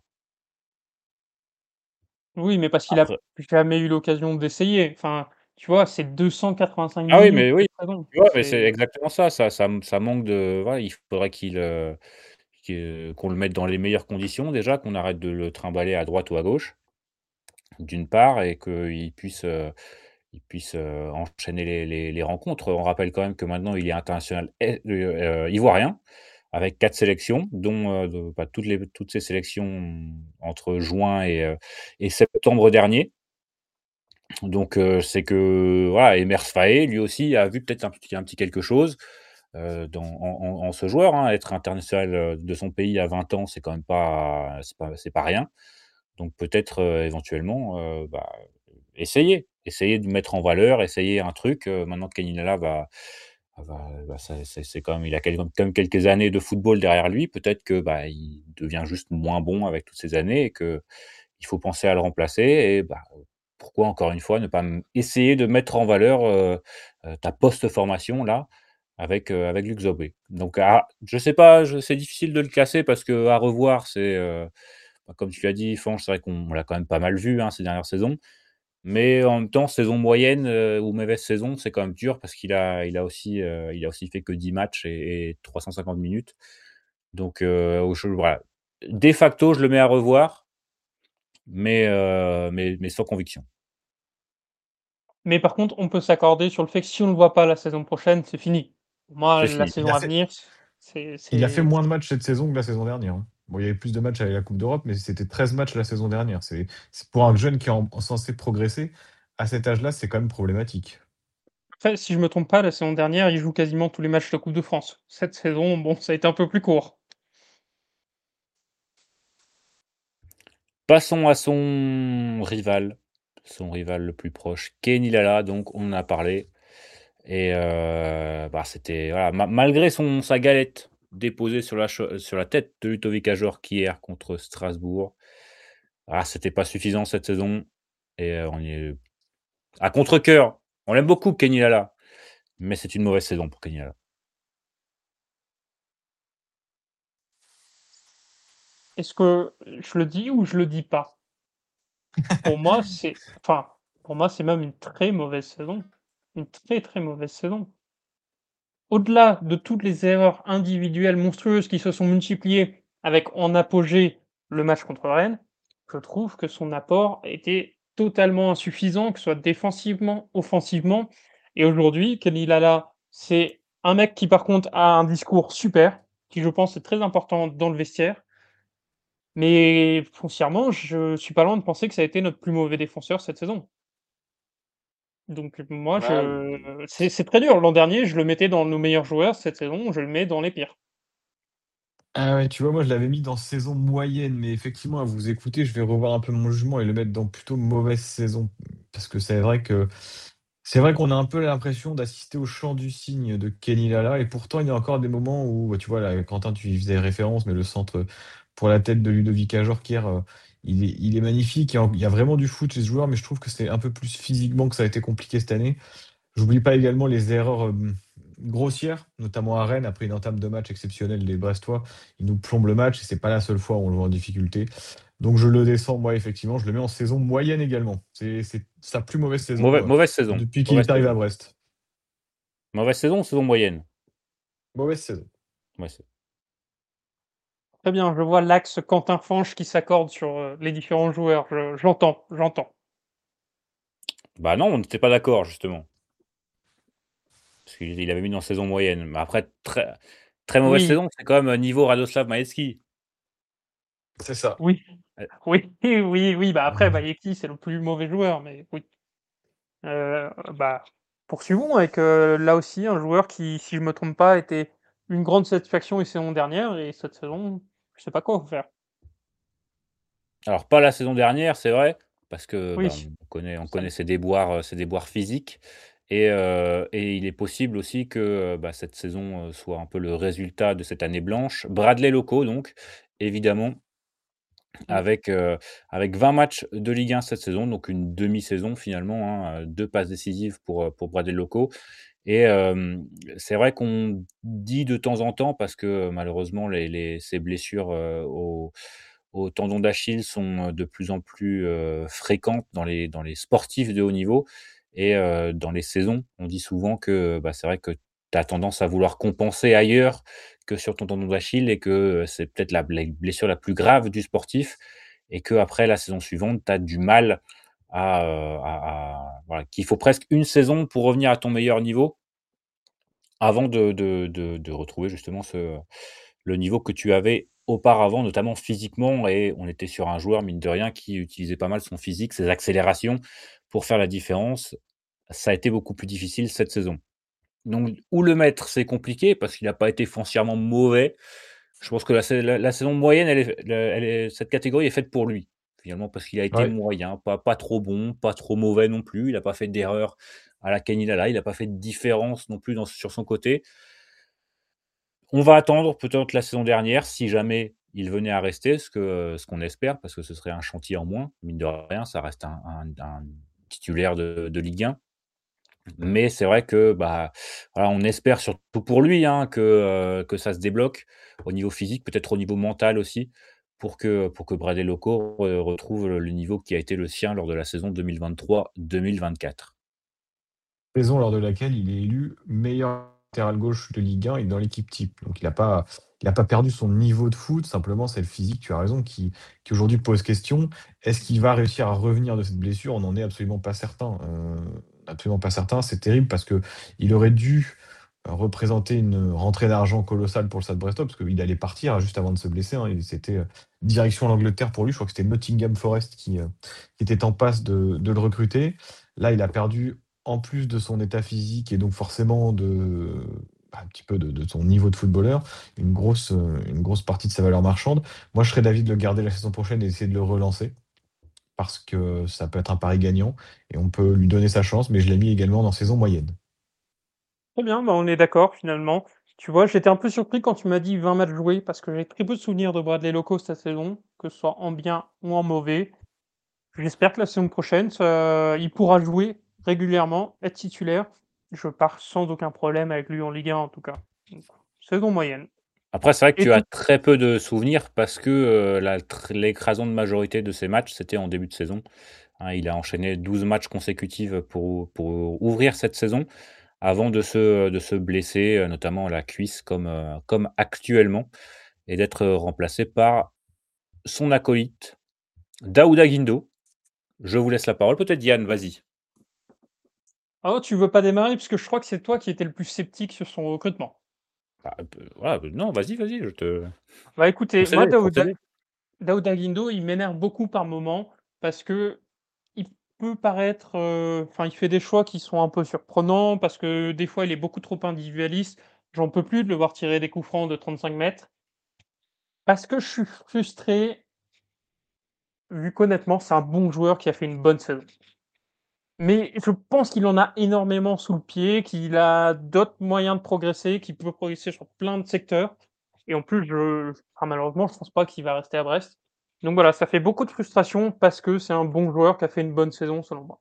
Oui, mais parce qu'il a Après jamais eu l'occasion d'essayer. Enfin, tu vois, c'est deux cent quatre-vingt-cinq ah oui, minutes mais oui, cette saison. tu vois? Mais c'est C'est exactement ça, ça ça m ça manque de voilà, il faudrait qu'il, heu, que qu'on le mette dans les meilleures conditions déjà, qu'on arrête de le trimballer à droite ou à gauche, d'une part et qu'il puisse, heu, il puisse, heu, enchaîner les les les rencontres. On rappelle quand même que maintenant il est international et heu, ivoirien avec quatre sélections dont, heu, de bah, toutes les toutes ces sélections entre juin et heu et septembre dernier. Donc heu, c'est que voilà, Emers Faé lui aussi a vu peut-être un petit un petit quelque chose, heu, dans en en en ce joueur, hein. Être international, heu, de son pays à vingt ans, c'est quand même pas c'est pas c'est pas rien. Donc peut-être, heu, éventuellement, heu, bah, essayer essayer de mettre en valeur, essayer un truc, heu, maintenant que Kenny Lala va va va ça c'est c'est quand même il a quel quand même quelques années de football derrière lui. Peut-être que, bah, il devient juste moins bon avec toutes ces années et qu'il faut penser à le remplacer et bah, pourquoi encore une fois ne pas m essayer de mettre en valeur, heu heu, ta post-formation là avec, heu, avec Luc Zobé. Donc ah, je sais pas, je c'est difficile de le classer parce qu'à revoir, c'est, heu, bah, comme tu l'as dit, Fanch, c'est vrai qu'on l'a quand même pas mal vu, hein, ces dernières saisons. Mais en même temps, saison moyenne, heu, ou mauvaise saison, c'est quand même dur parce qu'il a il a aussi, heu, il a aussi fait que dix matchs et et trois cent cinquante minutes. Donc heu, je voilà. De facto, je le mets à revoir, mais heu, mais mais sans conviction. mais par contre, on peut s'accorder sur le fait que si on ne le voit pas la saison prochaine, c'est fini. Pour moi, C'est la fini. Il saison a à fait venir, c'est il a fait c'est moins de matchs cette saison que la saison dernière, hein. Bon, il y avait plus de matchs avec la coupe d'Europe, mais c'était treize matchs la saison dernière. C'est c'est pour un jeune qui est en censé progresser, à cet âge-là, c'est quand même problématique. après, si je me trompe pas, la saison dernière, il joue quasiment tous les matchs de Coupe de France. Cette saison, bon, ça a été un peu plus court. Passons à son rival, son rival le plus proche, Kenny Lala, donc on en a parlé et heu, bah, c'était voilà, ma malgré son sa galette, déposé sur la cho sur la tête de Ludovic Ajor hier contre Strasbourg. Ah, c'était pas suffisant cette saison et heu, on y est à contre-cœur. On l'aime beaucoup Kenny Lala, mais c'est une mauvaise saison pour Kenny Lala. Est-ce que je le dis ou je le dis pas? Pour moi, c'est enfin, pour moi, c'est même une très mauvaise saison. Une très, très mauvaise saison. Au-delà de toutes les erreurs individuelles monstrueuses qui se sont multipliées avec en apogée le match contre Rennes, je trouve que son apport était totalement insuffisant, que ce soit défensivement, offensivement et aujourd'hui, Kenny Lala, c'est un mec qui par contre a un discours super, qui je pense est très important dans le vestiaire. Mais foncièrement, je suis pas loin de penser que ça a été notre plus mauvais défenseur cette saison. Donc moi Ouais, je c'est c'est très dur. L'an dernier, je le mettais dans nos meilleurs joueurs. Cette saison, je le mets dans les pires. ah ouais, tu vois, moi, je l'avais mis dans saison moyenne, mais effectivement, à vous écouter, je vais revoir un peu mon jugement et le mettre dans plutôt mauvaise saison. Parce que c'est vrai que c'est vrai qu'on a un peu l'impression d'assister au chant du cygne de Kenny Lala et pourtant, il y a encore des moments où, bah, tu vois, là, Quentin, tu y faisais référence, mais le centre pour la tête de Ludovic Ajor hier, heu, il est il est magnifique. Il y a il y a vraiment du foot chez ce joueur, mais je trouve que c'est un peu plus physiquement que ça a été compliqué cette année. J'oublie pas également les erreurs, hem, grossières, notamment à Rennes, après une entame de match exceptionnelle des Brestois. Ils nous plombent le match et c'est pas la seule fois où on le voit en difficulté. Donc je le descends, moi, effectivement, je le mets en saison moyenne également. C'est c'est sa plus mauvaise Mauvais saison, heu, mauvaise saison, depuis qu'il mauvaise est arrivé à saison. Brest. Mauvaise saison ou saison moyenne? Mauvaise saison. Ouais, c'est Très bien, je vois l'axe Quentin Fanche qui s'accorde sur, heu, les différents joueurs. Je j'entends, j'entends. bah, non, on n'était pas d'accord justement. Parce qu'il il avait mis dans saison moyenne. Mais après très très mauvaise Oui, saison, c'est quand même, heu, niveau Radoslav Maecki. C'est ça. oui, Heu, oui, oui, oui, bah, après Mmh. Bayeki, c'est le plus mauvais joueur, mais oui. Heu, bah, poursuivons avec, heu, là aussi un joueur qui, si je me trompe pas, était une grande satisfaction les saisons dernières et cette saison, je sais pas quoi en faire. alors pas la saison dernière, c'est vrai, parce que, bah, Oui, on connaît on ça connaît ses déboires, heu, ses déboires physiques et heu et il est possible aussi que, heu, bah, cette saison, heu, soit un peu le résultat de cette année blanche. Bradley Loko donc, évidemment, mmh, avec, heu, avec vingt matchs de Ligue un cette saison, donc une demi-saison finalement, hein, heu, deux passes décisives pour, heu, pour Bradley Loko. Et hem, c'est vrai qu'on dit de temps en temps parce que, malheureusement les les ces blessures, heu, au au tendon d'Achille sont, heu, de plus en plus, heu, fréquentes dans les dans les sportifs de haut niveau et heu, dans les saisons. On dit souvent que, bah, c'est vrai que tu as tendance à vouloir compenser ailleurs que sur ton tendon d'Achille et que, heu, c'est peut-être la blé blessure la plus grave du sportif et qu'après la saison suivante, tu as du mal à, heu, à à voilà, qu'il faut presque une saison pour revenir à ton meilleur niveau avant de de de de retrouver justement ce le niveau que tu avais auparavant, notamment physiquement et on était sur un joueur, mine de rien, qui utilisait pas mal son physique, ses accélérations pour faire la différence. Ça a été beaucoup plus difficile cette saison. Donc où le mettre, c'est compliqué parce qu'il a pas été foncièrement mauvais. Je pense que la sai la la saison moyenne, elle est le elle est cette catégorie est faite pour lui, finalement, parce qu'il a été Ouais. moyen, pas pas trop bon, pas trop mauvais non plus. Il a pas fait d'erreur à la Kenny Lala, il a pas fait de différence non plus dans sur son côté. On va attendre peut-être la saison dernière, si jamais il venait à rester, ce que ce qu'on espère, parce que ce serait un chantier en moins. Mine de rien, ça reste un un un titulaire de de Ligue un. Mais c'est vrai que, bah, voilà, on espère surtout pour lui, hein, que, heu, que ça se débloque au niveau physique, peut-être au niveau mental aussi, pour que pour que Bradley Loco re retrouve le le niveau qui a été le sien lors de la saison deux mille vingt-trois-deux mille vingt-quatre. Saison lors de laquelle il est élu meilleur latéral gauche de Ligue un et dans l'équipe type. Donc il a pas il a pas perdu son niveau de foot, simplement c'est le physique, tu as raison, qui qui aujourd'hui pose question. Est-ce qu'il va réussir à revenir de cette blessure? On n'en est absolument pas certain, heu, absolument pas certain. C'est terrible parce que il aurait dû, heu, représenter une rentrée d'argent colossale pour le Stade Brestois, parce qu'il allait partir, hein, juste avant de se blesser, hein. Il c'était, heu, direction l'Angleterre pour lui. Je crois que c'était Nottingham Forest qui, heu, qui était en passe de de le recruter. Là, il a perdu en plus de son état physique et donc forcément de bah, un petit peu de de son niveau de footballeur, une grosse, heu, une grosse partie de sa valeur marchande. Moi, je serais d'avis de le garder la saison prochaine et essayer de le relancer parce que ça peut être un pari gagnant et on peut lui donner sa chance, mais je l'ai mis également dans saison moyenne. très bien, bah, on est d'accord finalement. Tu vois, j'étais un peu surpris quand tu m'as dit vingt matchs joués parce que j'ai très peu de souvenirs de Bradley Loco cette saison, que ce soit en bien ou en mauvais. J'espère que la saison prochaine, ça il pourra jouer régulièrement, être titulaire. Je pars sans aucun problème avec lui en Ligue un en tout cas. Donc, saison moyenne. Après, c'est vrai que Et tu as tout très peu de souvenirs parce que, heu, la tr l'écrasante majorité de ses matchs, c'était en début de saison. Hein, il a enchaîné douze matchs consécutifs pour pour ouvrir cette saison avant de se de se blesser, heu, notamment la cuisse comme, heu, comme actuellement et d'être, heu, remplacé par son acolyte Daouda Guindo. Je vous laisse la parole. Peut-être Yann, vas-y. oh, tu veux pas démarrer? Parce que je crois que c'est toi qui étais le plus sceptique sur son recrutement. Bah, heu, voilà, non, vas-y, vas-y, je te Bah, écoutez, moi procédez, Daouda procédez. Daouda Guindo, il m'énerve beaucoup par moments parce que il peut paraître, heu, enfin, il fait des choix qui sont un peu surprenants parce que des fois, il est beaucoup trop individualiste. J'en peux plus de le voir tirer des coups francs de trente-cinq mètres. Parce que je suis frustré, vu qu'honnêtement, c'est un bon joueur qui a fait une bonne saison. Mais je pense qu'il en a énormément sous le pied, qu'il a d'autres moyens de progresser, qu'il peut progresser sur plein de secteurs et en plus je enfin malheureusement, je pense pas qu'il va rester à Brest. Donc voilà, ça fait beaucoup de frustration parce que c'est un bon joueur qui a fait une bonne saison selon moi.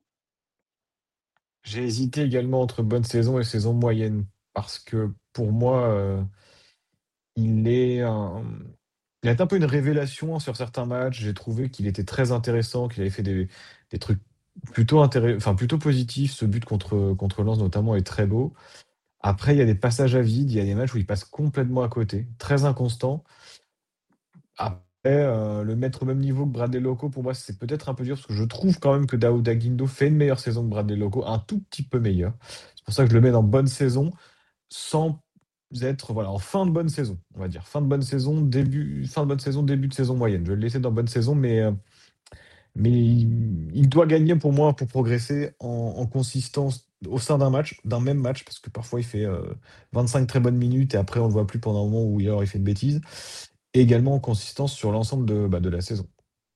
J'ai hésité également entre bonne saison et saison moyenne parce que pour moi, heu, il est un il a été un peu une révélation sur certains matchs. J'ai trouvé qu'il était très intéressant, qu'il avait fait des des trucs plutôt intéré enfin plutôt positifs. Ce but contre, contre Lens notamment est très beau. Après, il y a des passages à vide, il y a des matchs où il passe complètement à côté, très inconstant. Après, heu, le mettre au même niveau que Bradley Loco, pour moi, c'est peut-être un peu dur parce que je trouve quand même que Daouda Guindo fait une meilleure saison que Bradley Loco, un tout petit peu meilleure. C'est pour ça que je le mets dans bonne saison, sans être, voilà, en fin de bonne saison, on va dire. Fin de bonne saison, début fin de bonne saison, début de saison moyenne. Je vais le laisser dans bonne saison, mais, heu, mais il il doit gagner pour moi pour progresser en en consistance au sein d'un match, d'un même match, parce que parfois il fait, heu, vingt-cinq très bonnes minutes et après on le voit plus pendant un moment où alors il fait une bêtise. Et également en consistance sur l'ensemble de, bah, de la saison.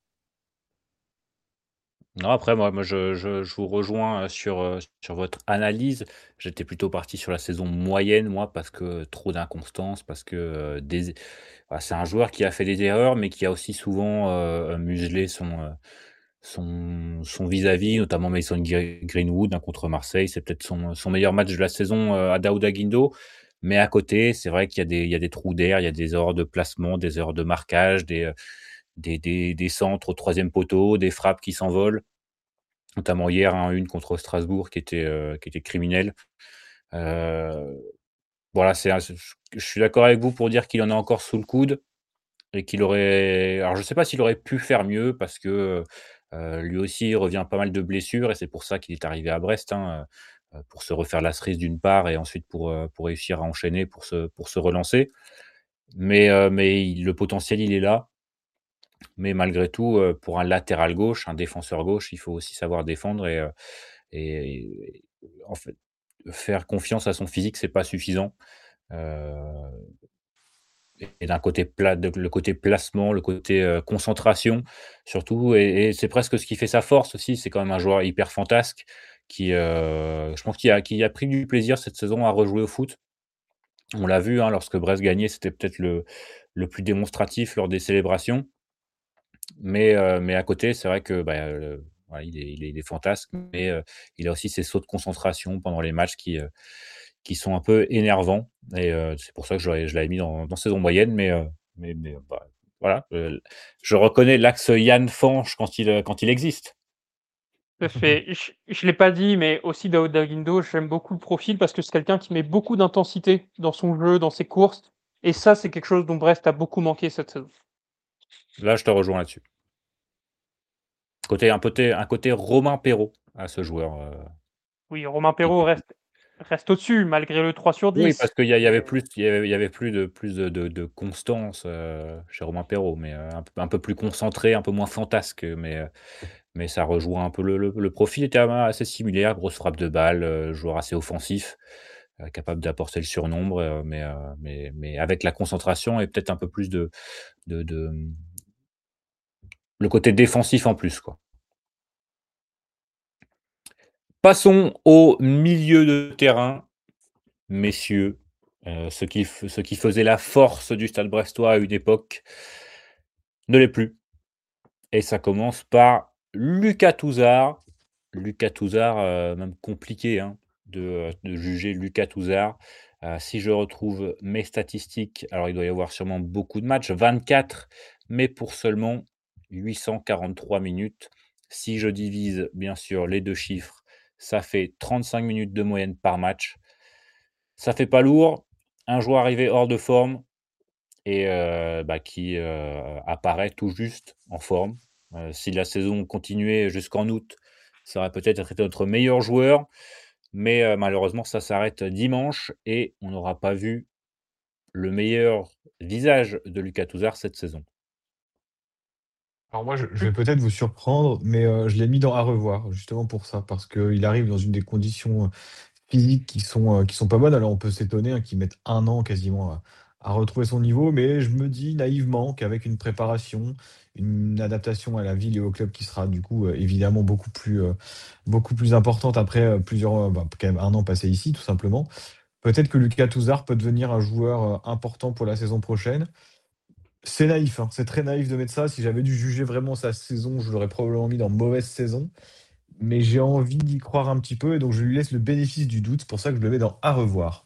Non, après moi moi je je je vous rejoins, heu, sur, heu, sur votre analyse. J'étais plutôt parti sur la saison moyenne moi parce que trop d'inconstance, parce que, heu, des bah, c'est un joueur qui a fait des erreurs, mais qui a aussi souvent, heu, muselé son, heu, son son vis-à-vis, notamment Mason Gre Greenwood, hein, contre Marseille. C'est peut-être son son meilleur match de la saison, heu, à Daouda Guindo. Mais à côté, c'est vrai qu'il y a des il y a des trous d'air, il y a des erreurs de placement, des erreurs de marquage, des, heu, des des des centres au troisième poteau, des frappes qui s'envolent. Notamment hier, hein, une contre Strasbourg qui était, heu, qui était criminelle. Heu, voilà, c'est un je je suis d'accord avec vous pour dire qu'il en a encore sous le coude et qu'il aurait alors je sais pas s'il aurait pu faire mieux parce que, heu lui aussi il revient pas mal de blessures et c'est pour ça qu'il est arrivé à Brest, hein, heu pour se refaire la cerise d'une part et ensuite pour, heu, pour réussir à enchaîner, pour se pour se relancer. Mais, heu, mais il le potentiel, il est là. Mais malgré tout, heu, pour un latéral gauche, un défenseur gauche, il faut aussi savoir défendre et heu et en fait, faire confiance à son physique, c'est pas suffisant. Heu et d'un côté pla de le côté placement, le côté, heu, concentration surtout et et c'est presque ce qui fait sa force aussi. C'est quand même un joueur hyper fantasque qui, heu, je pense qui a qui a pris du plaisir cette saison à rejouer au foot. On l'a vu, hein, lorsque Brest gagnait, c'était peut-être le le plus démonstratif lors des célébrations. Mais, heu, mais à côté, c'est vrai que, bah, heu, voilà, il est il est il est fantasque, mais, heu, il a aussi ses sauts de concentration pendant les matchs qui, heu, qui sont un peu énervants et heu, c'est pour ça que je l'avais je l'avais mis dans dans saison moyenne, mais, heu, mais mais, bah, voilà, heu, je reconnais l'axe Yann Fanche quand il, heu, quand il existe. Tout à fait. Je je l'ai pas dit, mais aussi Daouda Guindo, j'aime beaucoup le profil parce que c'est quelqu'un qui met beaucoup d'intensité dans son jeu, dans ses courses et ça, c'est quelque chose dont Brest a beaucoup manqué cette saison. Là, je te rejoins là-dessus. Côté un côté un côté Romain Perraud à ce joueur, heu, Oui, Romain qui Perraud reste reste au-dessus malgré le trois sur oui, parce dix. qu'il y a il y avait Mais plus il y avait il y avait plus de plus de de de constance, heu, chez Romain Perraud, mais, heu, un peu un peu plus concentré, un peu moins fantasque, mais, heu, mais ça rejoint un peu le le le profil était a assez similaire, grosse frappe de balle, heu, joueur assez offensif, heu, capable d'apporter le surnombre, heu, mais, heu, mais mais avec la concentration et peut-être un peu plus de de de, mmh, le côté défensif en plus, quoi. Passons au milieu de terrain, messieurs. Heu, ce qui f ce qui faisait la force du Stade Brestois à une époque ne l'est plus et ça commence par Lucas Touzard. Lucas Touzard, heu, même compliqué, hein, de, heu, de juger Lucas Touzard. Heu, si je retrouve mes statistiques, alors il doit y avoir sûrement beaucoup de matchs, vingt-quatre, mais pour seulement huit cent quarante-trois minutes. Si je divise bien sûr les deux chiffres, ça fait trente-cinq minutes de moyenne par match. Ça fait pas lourd. Un joueur arrivé hors de forme et heu, bah, qui, heu, apparaît tout juste en forme. Heu, si la saison continuait jusqu'en août, ça aurait peut-être été notre meilleur joueur, mais heu, malheureusement, ça s'arrête dimanche et on n'aura pas vu le meilleur visage de Lucas Touzard cette saison. Alors moi, je je Mmh. vais peut-être vous surprendre, mais heu, je l'ai mis dans à revoir, justement pour ça, parce qu'il arrive dans une des conditions, heu, physiques qui sont, heu, qui sont pas bonnes. Alors on peut s'étonner, hein, qu'il mette un an quasiment à à retrouver son niveau, mais je me dis naïvement qu'avec une préparation, une adaptation à la ville et au club qui sera du coup, heu, évidemment beaucoup plus, heu, beaucoup plus importante après, heu, plusieurs, heu, bah, quand même un an passé ici tout simplement. Peut-être que Lucas Touzard peut devenir un joueur, heu, important pour la saison prochaine. C'est naïf, hein, c'est très naïf de mettre ça. Si j'avais dû juger vraiment sa saison, je l'aurais probablement mis dans mauvaise saison. Mais j'ai envie d'y croire un petit peu et donc je lui laisse le bénéfice du doute. C'est pour ça que je le mets dans à revoir.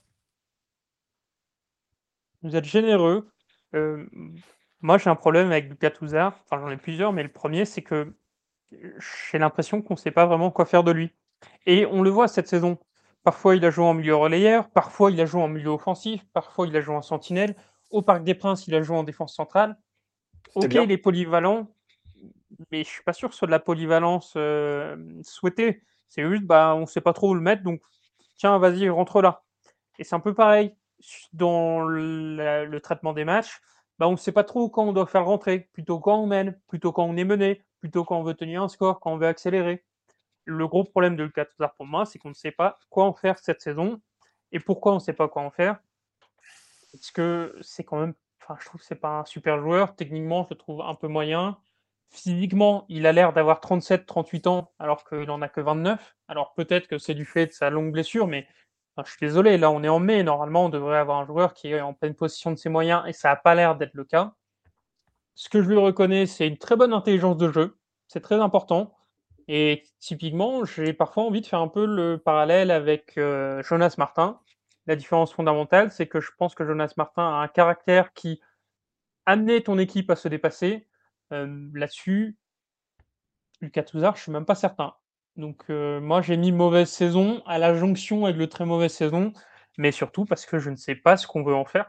Vous êtes généreux. Hem, Moi, j'ai un problème avec Lucas Touzard, enfin, j'en ai plusieurs, mais le premier, c'est que, heu, j'ai l'impression qu'on ne sait pas vraiment quoi faire de lui et on le voit cette saison. Parfois, il a joué en milieu relayeur, parfois il a joué en milieu offensif, parfois il a joué en sentinelle. Au Parc des Princes, il a joué en défense centrale. C'est OK, bien. il est polyvalent, mais je suis pas sûr que ce soit de la polyvalence, hem, souhaitée. C'est juste, bah, on sait pas trop où le mettre, donc tiens, vas-y, rentre là. Et c'est un peu pareil s dans la le traitement des matchs, bah, on ne sait pas trop quand on doit faire rentrer, plutôt quand on mène, plutôt quand on est mené, plutôt quand on veut tenir un score, quand on veut accélérer. Le gros problème de Lucas Touzard pour moi, c'est qu'on ne sait pas quoi en faire cette saison. Et pourquoi on ne sait pas quoi en faire? Parce que c'est quand même, enfin, je trouve que c'est pas un super joueur. Techniquement, je le trouve un peu moyen. Physiquement, il a l'air d'avoir trente-sept, trente-huit ans, alors qu'il en a que vingt-neuf. Alors peut-être que c'est du fait de sa longue blessure, mais enfin, je suis désolé, là on est en mai, normalement on devrait avoir un joueur qui est en pleine possession de ses moyens, et ça n'a pas l'air d'être le cas. Ce que je lui reconnais, c'est une très bonne intelligence de jeu, c'est très important. Et typiquement, j'ai parfois envie de faire un peu le parallèle avec euh, Jonas Martin. La différence fondamentale, c'est que je pense que Jonas Martin a un caractère qui amenait ton équipe à se dépasser. Euh, là-dessus, Lucas Touzard, je suis même pas certain. Donc euh, moi, j'ai mis mauvaise saison à la jonction avec le très mauvaise saison, mais surtout parce que je ne sais pas ce qu'on veut en faire.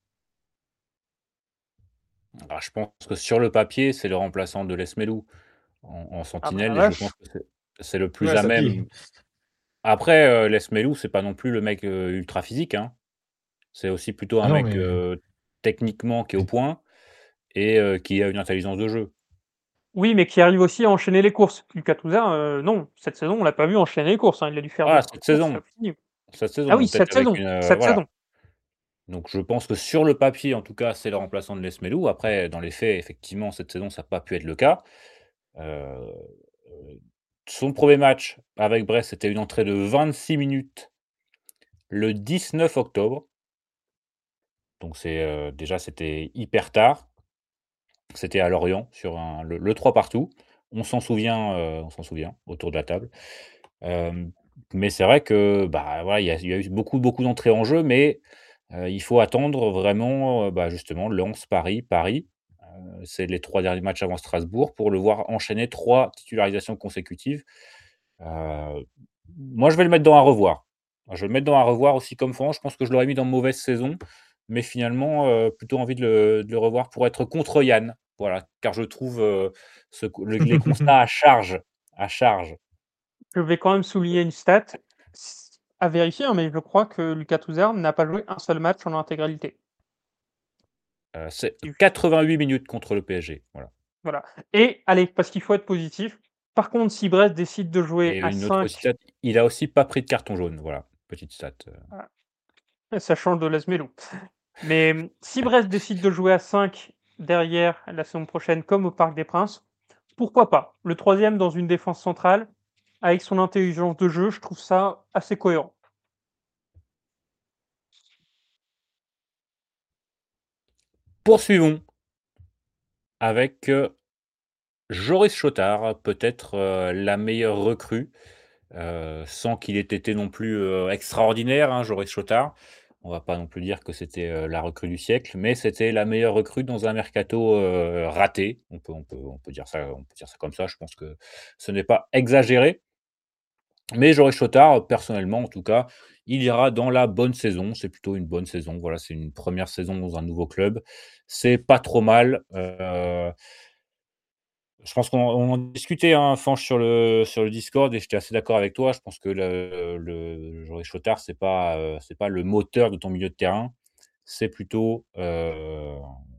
Alors je pense que sur le papier, c'est le remplaçant de Lesmelou en en Ah bah la sentinelle et je pense vache. que c'est c'est le plus Ouais, à ça pied. même. Après, heu, Lesmelou, c'est pas non plus le mec, heu, ultra physique, hein. C'est aussi plutôt Ah un non, mec, mais heu, techniquement qui est au point et heu, qui a une intelligence de jeu. Oui, mais qui arrive aussi à enchaîner les courses. Lucas Touzard, heu, non, cette saison, on l'a pas vu enchaîner les courses, hein. Il a dû faire deux Ah, trois cette courses, ça saison finit. cette saison, Ah oui, donc peut-être cette avec saison, une, heu, cette voilà. saison. Donc je pense que sur le papier, en tout cas, c'est le remplaçant de Lesmelou. Après, dans les faits, effectivement, cette saison, ça a pas pu être le cas. Heu, heu, Son premier match avec Brest, c'était une entrée de vingt-six minutes le dix-neuf octobre. Donc c'est, heu, déjà, c'était hyper tard. C'était à Lorient sur un le le trois partout. On s'en souvient, heu, on s'en souvient autour de la table. Hem, mais c'est vrai que, bah, voilà, il y a il y a eu beaucoup, beaucoup d'entrées en jeu, mais heu, il faut attendre vraiment, heu, bah, justement Lens, Paris, Paris. Heu, c'est les trois derniers matchs avant Strasbourg pour le voir enchaîner trois titularisations consécutives. Heu, Moi, je vais le mettre dans à revoir. Je vais le mettre dans à revoir aussi comme Franck. Je pense que je l'aurais mis dans mauvaise saison, mais finalement, heu, plutôt envie de le de le revoir pour être contre Yann. Voilà, car je trouve, heu, ce co le les constats à charge à charge. Je vais quand même souligner une stat, s à vérifier, hein, mais je crois que Lucas Touzard n'a pas joué un seul match en intégralité. Heu, c'est Il quatre-vingt-huit minutes contre le P S G, voilà. Voilà, et allez, parce qu'il faut être positif, par contre, si Brest décide de jouer Et à une autre cinq, stat, il a aussi pas pris de carton jaune, voilà, petite stat, heu. ah, ça change de Lasmelo. Mais, mmh, si Brest décide de jouer à cinq derrière la saison prochaine comme au Parc des Princes, pourquoi pas? Le troisième dans une défense centrale, avec son intelligence de jeu, je trouve ça assez cohérent. Poursuivons avec, heu, Joris Chotard, peut-être, heu, la meilleure recrue, heu, sans qu'il ait été non plus, heu, extraordinaire, hein, Joris Chotard. On va pas non plus dire que c'était, heu, la recrue du siècle, mais c'était la meilleure recrue dans un mercato, heu, raté. On peut on peut on peut dire ça on peut dire ça comme ça, je pense que ce n'est pas exagéré. Mais Joris Chotard, personnellement en tout cas, il ira dans la bonne saison. C'est plutôt une bonne saison. Voilà, c'est une première saison dans un nouveau club. C'est pas trop mal, heu je pense qu'on on en discutait, hein, Fanch, sur le sur le Discord et j'étais assez d'accord avec toi. Je pense que le le Joris Chotard, c'est pas, heu, c'est pas le moteur de ton milieu de terrain. C'est plutôt, heu,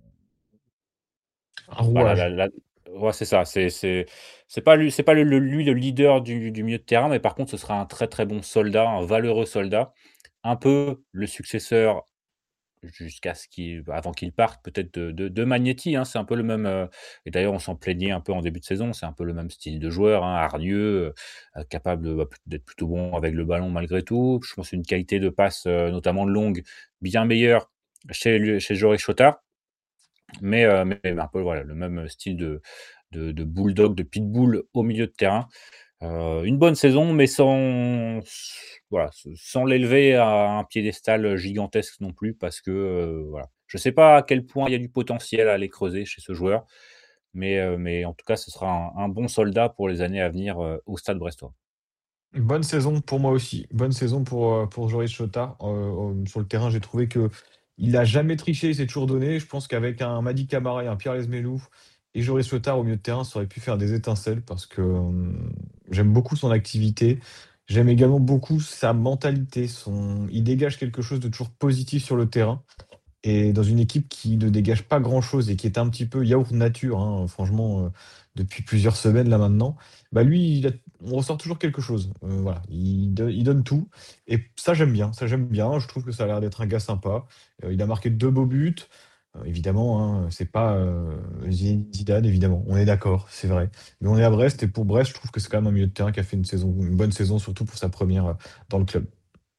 Un bah, la la rouage. la ouais, c'est ça, c'est c'est c'est pas lui c'est pas le le lui le leader du du milieu de terrain, mais par contre, ce sera un très, très bon soldat, un valeureux soldat. Un peu le successeur jusqu'à ce qu'il avant qu'il parte peut-être de de de Magnéty, hein. C'est un peu le même, heu et d'ailleurs on s'en plaignait un peu en début de saison. C'est un peu le même style de joueur, hein, hargneux, heu, capable de, bah, d'être plutôt bon avec le ballon malgré tout. Je pense une qualité de passe, heu, notamment longue, bien meilleure chez lui chez Joris Chotard. Mais, heu, mais un peu voilà, le même style de de de bulldog, de pitbull au milieu de terrain. Heu, une bonne saison, mais sans voilà, sans l'élever à un piédestal gigantesque non plus parce que, heu, voilà. Je sais pas à quel point il y a du potentiel à aller creuser chez ce joueur, mais, heu, mais en tout cas, ce sera un un bon soldat pour les années à venir, heu, au Stade brestois. Bonne saison pour moi aussi. Bonne saison pour, heu, pour Joris Chotard. Heu, hem, sur le terrain, j'ai trouvé qu'il a jamais triché, il s'est toujours donné. Je pense qu'avec un Mady Camara et un Pierre Lesmelou et Joris Chotard au milieu de terrain, ça aurait pu faire des étincelles parce que, hem, j'aime beaucoup son activité. J'aime également beaucoup sa mentalité, son il dégage quelque chose de toujours positif sur le terrain. Et dans une équipe qui ne dégage pas grand-chose et qui est un petit peu yaourt nature, hein, franchement, heu, depuis plusieurs semaines là maintenant, bah, lui, il a on ressort toujours quelque chose. Heu, voilà, il do il donne tout et ça j'aime bien, ça j'aime bien. Je trouve que ça a l'air d'être un gars sympa. Heu, il a marqué deux beaux buts. Heu, évidemment, hein, c'est pas, heu, Zinedine Zidane évidemment, on est d'accord, c'est vrai. Mais on est à Brest et pour Brest, je trouve que c'est quand même un milieu de terrain qui a fait une saison une bonne saison, surtout pour sa première re dans le club.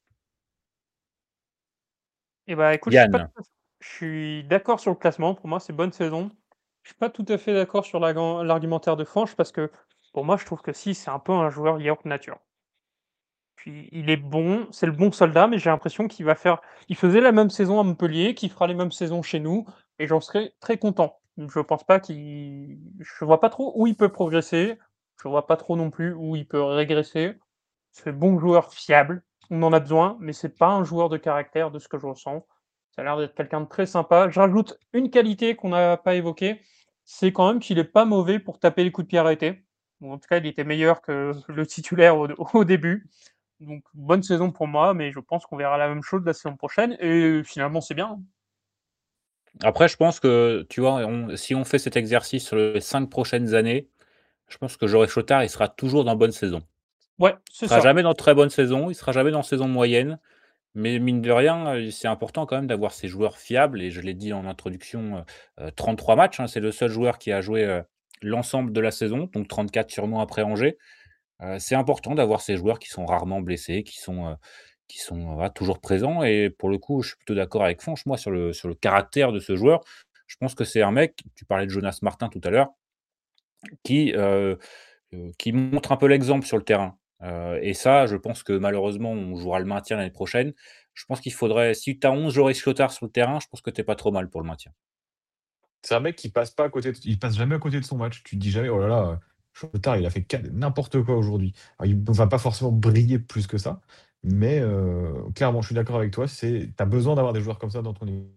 Et bah, écoute, je suis pas Yann, tout à f je suis d'accord sur le classement. Pour moi, c'est bonne saison. Je suis pas tout à fait d'accord sur l'argan l'argumentaire de Fanch parce que, pour moi, je trouve que si, c'est un peu un joueur yaourt nature. Puis il est bon, c'est le bon soldat, mais j'ai l'impression qu'il va faire il faisait la même saison à Montpellier, qu'il fera les mêmes saisons chez nous et j'en serais très content. Je pense pas qu'il je vois pas trop où il peut progresser, je vois pas trop non plus où il peut régresser. C'est bon joueur fiable, on en a besoin, mais c'est pas un joueur de caractère de ce que je ressens. Ça a l'air d'être quelqu'un de très sympa. Je rajoute une qualité qu'on n'a pas évoquée, c'est quand même qu'il est pas mauvais pour taper les coups de pied arrêtés. Ou en tout cas, il était meilleur que le titulaire au au début. Donc bonne saison pour moi, mais je pense qu'on verra la même chose la saison prochaine et finalement c'est bien, hein. après je pense que, tu vois, on si on fait cet exercice sur les cinq prochaines années, je pense que Joris Chotard, il sera toujours dans bonne saison. Ouais, Il c'est sera ça. jamais dans très bonne saison, il sera jamais dans saison moyenne. Mais mine de rien, heu, c'est important quand même d'avoir ces joueurs fiables et je l'ai dit en introduction, heu heu, trente-trois matchs, hein, c'est le seul joueur qui a joué, heu, l'ensemble de la saison, donc trente-quatre sûrement après Angers. Heu, c'est important d'avoir ces joueurs qui sont rarement blessés, qui sont, heu, qui sont, voilà, toujours présents et pour le coup, je suis plutôt d'accord avec Fonch, moi, sur le sur le caractère de ce joueur. Je pense que c'est un mec, tu parlais de Jonas Martin tout à l'heure, qui, heu heu, qui montre un peu l'exemple sur le terrain. Heu et ça, je pense que malheureusement, on jouera le maintien l'année prochaine. Je pense qu'il faudrait si tu as onze Joris Chotard sur le terrain, je pense que tu es pas trop mal pour le maintien. C'est un mec qui passe pas à côté de il passe jamais à côté de son match. Tu te dis jamais: «Oh là là, heu, Chotard, il a fait qua n'importe quoi aujourd'hui». Alors il va pas forcément briller plus que ça, mais heu, clairement, je suis d'accord avec toi, c'est tu as besoin d'avoir des joueurs comme ça dans ton équipe.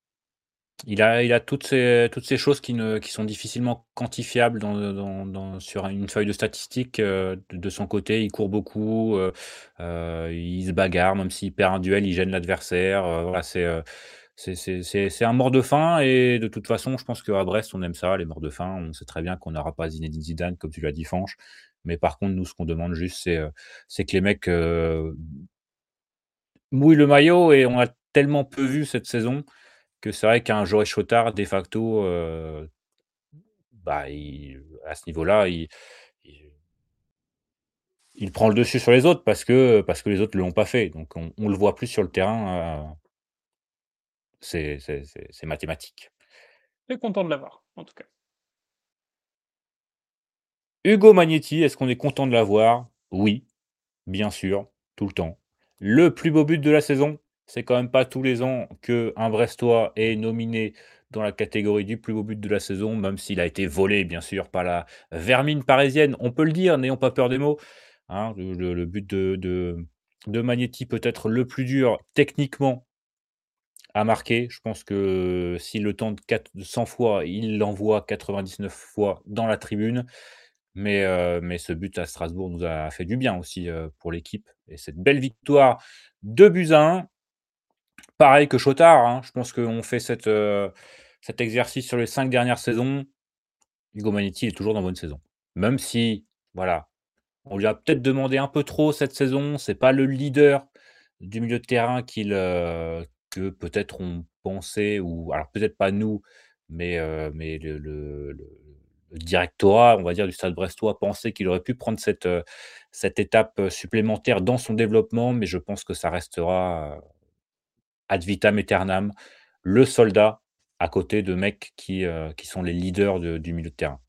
Il a il a toutes ces toutes ces choses qui ne qui sont difficilement quantifiables dans dans dans sur une feuille de statistiques, heu, de de son côté. Il court beaucoup, heu heu, il se bagarre, même s'il perd un duel, il gêne l'adversaire, heu, voilà, c'est, heu, c'est c'est c'est c'est un mort de faim et de toute façon, je pense qu'à Brest, on aime ça, les morts de faim. On sait très bien qu'on n'aura pas Zinedine Zidane, comme tu l'as dit, Fanch. Mais par contre, nous, ce qu'on demande juste, c'est, heu, c'est que les mecs, heu, mouillent le maillot et on a tellement peu vu cette saison que c'est vrai qu'un Joris Chotard de facto, heu, bah, il à ce niveau-là, il il il prend le dessus sur les autres parce que parce que les autres ne l'ont pas fait. Donc on on le voit plus sur le terrain, heu, c'est c'est c'est c'est mathématique. Très content de l'avoir, en tout cas. Hugo Magnetti, est-ce qu'on est content de l'avoir? Oui, bien sûr, tout le temps. Le plus beau but de la saison? C'est quand même pas tous les ans qu'un Brestois est nominé dans la catégorie du plus beau but de la saison, même s'il a été volé, bien sûr, par la vermine parisienne. On peut le dire, n'ayons pas peur des mots, hein. Le le le but de de de Magnetti peut être le plus dur techniquement à marquer. Je pense que s'il le tente quatre cent fois, il l'envoie quatre-vingt-dix-neuf fois dans la tribune. Mais, heu, mais ce but à Strasbourg nous a fait du bien aussi, heu, pour l'équipe et cette belle victoire deux buts à un. Pareil que Chotard, hein, je pense qu'on fait cet, heu, cet exercice sur les cinq dernières saisons. Hugo Magnetti est toujours dans bonne saison. Même si, voilà, on lui a peut-être demandé un peu trop cette saison, c'est pas le leader du milieu de terrain qu'il, heu, que peut-être on pensait ou alors peut-être pas nous, mais heu, mais le le le le directorat, on va dire, du Stade brestois pensait qu'il aurait pu prendre cette, heu, cette étape, heu, supplémentaire dans son développement, mais je pense que ça restera, heu, ad vitam aeternam, le soldat à côté de mecs qui, heu, qui sont les leaders de du milieu de terrain.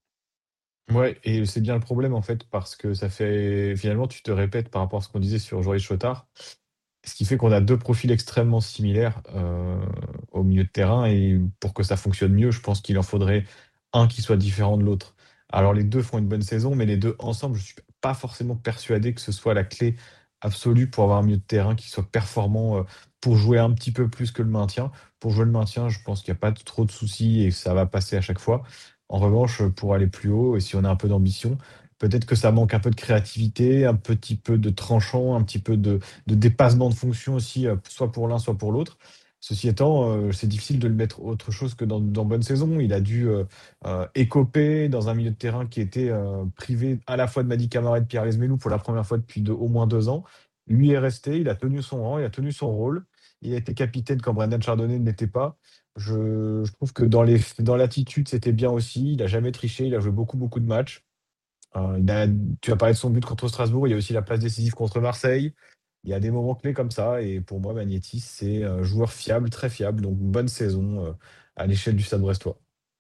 Ouais, et c'est bien le problème, en fait, parce que ça fait finalement, tu te répètes par rapport à ce qu'on disait sur Joris Chotard. Ce qui fait qu'on a deux profils extrêmement similaires, heu, au milieu de terrain, et pour que ça fonctionne mieux, je pense qu'il en faudrait un qui soit différent de l'autre. Alors les deux font une bonne saison, mais les deux ensemble, je suis pas forcément persuadé que ce soit la clé absolue pour avoir un milieu de terrain qui soit performant, heu, pour jouer un petit peu plus que le maintien. Pour jouer le maintien, je pense qu'il y a pas t trop de soucis et que ça va passer à chaque fois. En revanche, pour aller plus haut et si on a un peu d'ambition, peut-être que ça manque un peu de créativité, un petit peu de tranchant, un petit peu de de dépassement de fonction aussi, heu, soit pour l'un, soit pour l'autre. Ceci étant, heu, c'est difficile de le mettre autre chose que dans dans bonne saison. Il a dû, heu heu, écoper dans un milieu de terrain qui était, heu, privé à la fois de Mady Camara et de Pierre Lees-Melou pour la première fois depuis de au moins deux ans. Lui est resté, il a tenu son rang, il a tenu son rôle. Il a été capitaine quand Brendan Chardonnay ne l'était pas. Je je trouve que dans les dans l'attitude, c'était bien aussi. Il a jamais triché, il a joué beaucoup, beaucoup de matchs. Heu, il a Tu as parlé de son but contre Strasbourg, il y a aussi la passe décisive contre Marseille. Il y a des moments clés comme ça et pour moi, Magnétis, c'est un joueur fiable, très fiable, donc bonne saison, heu, à l'échelle du Stade brestois.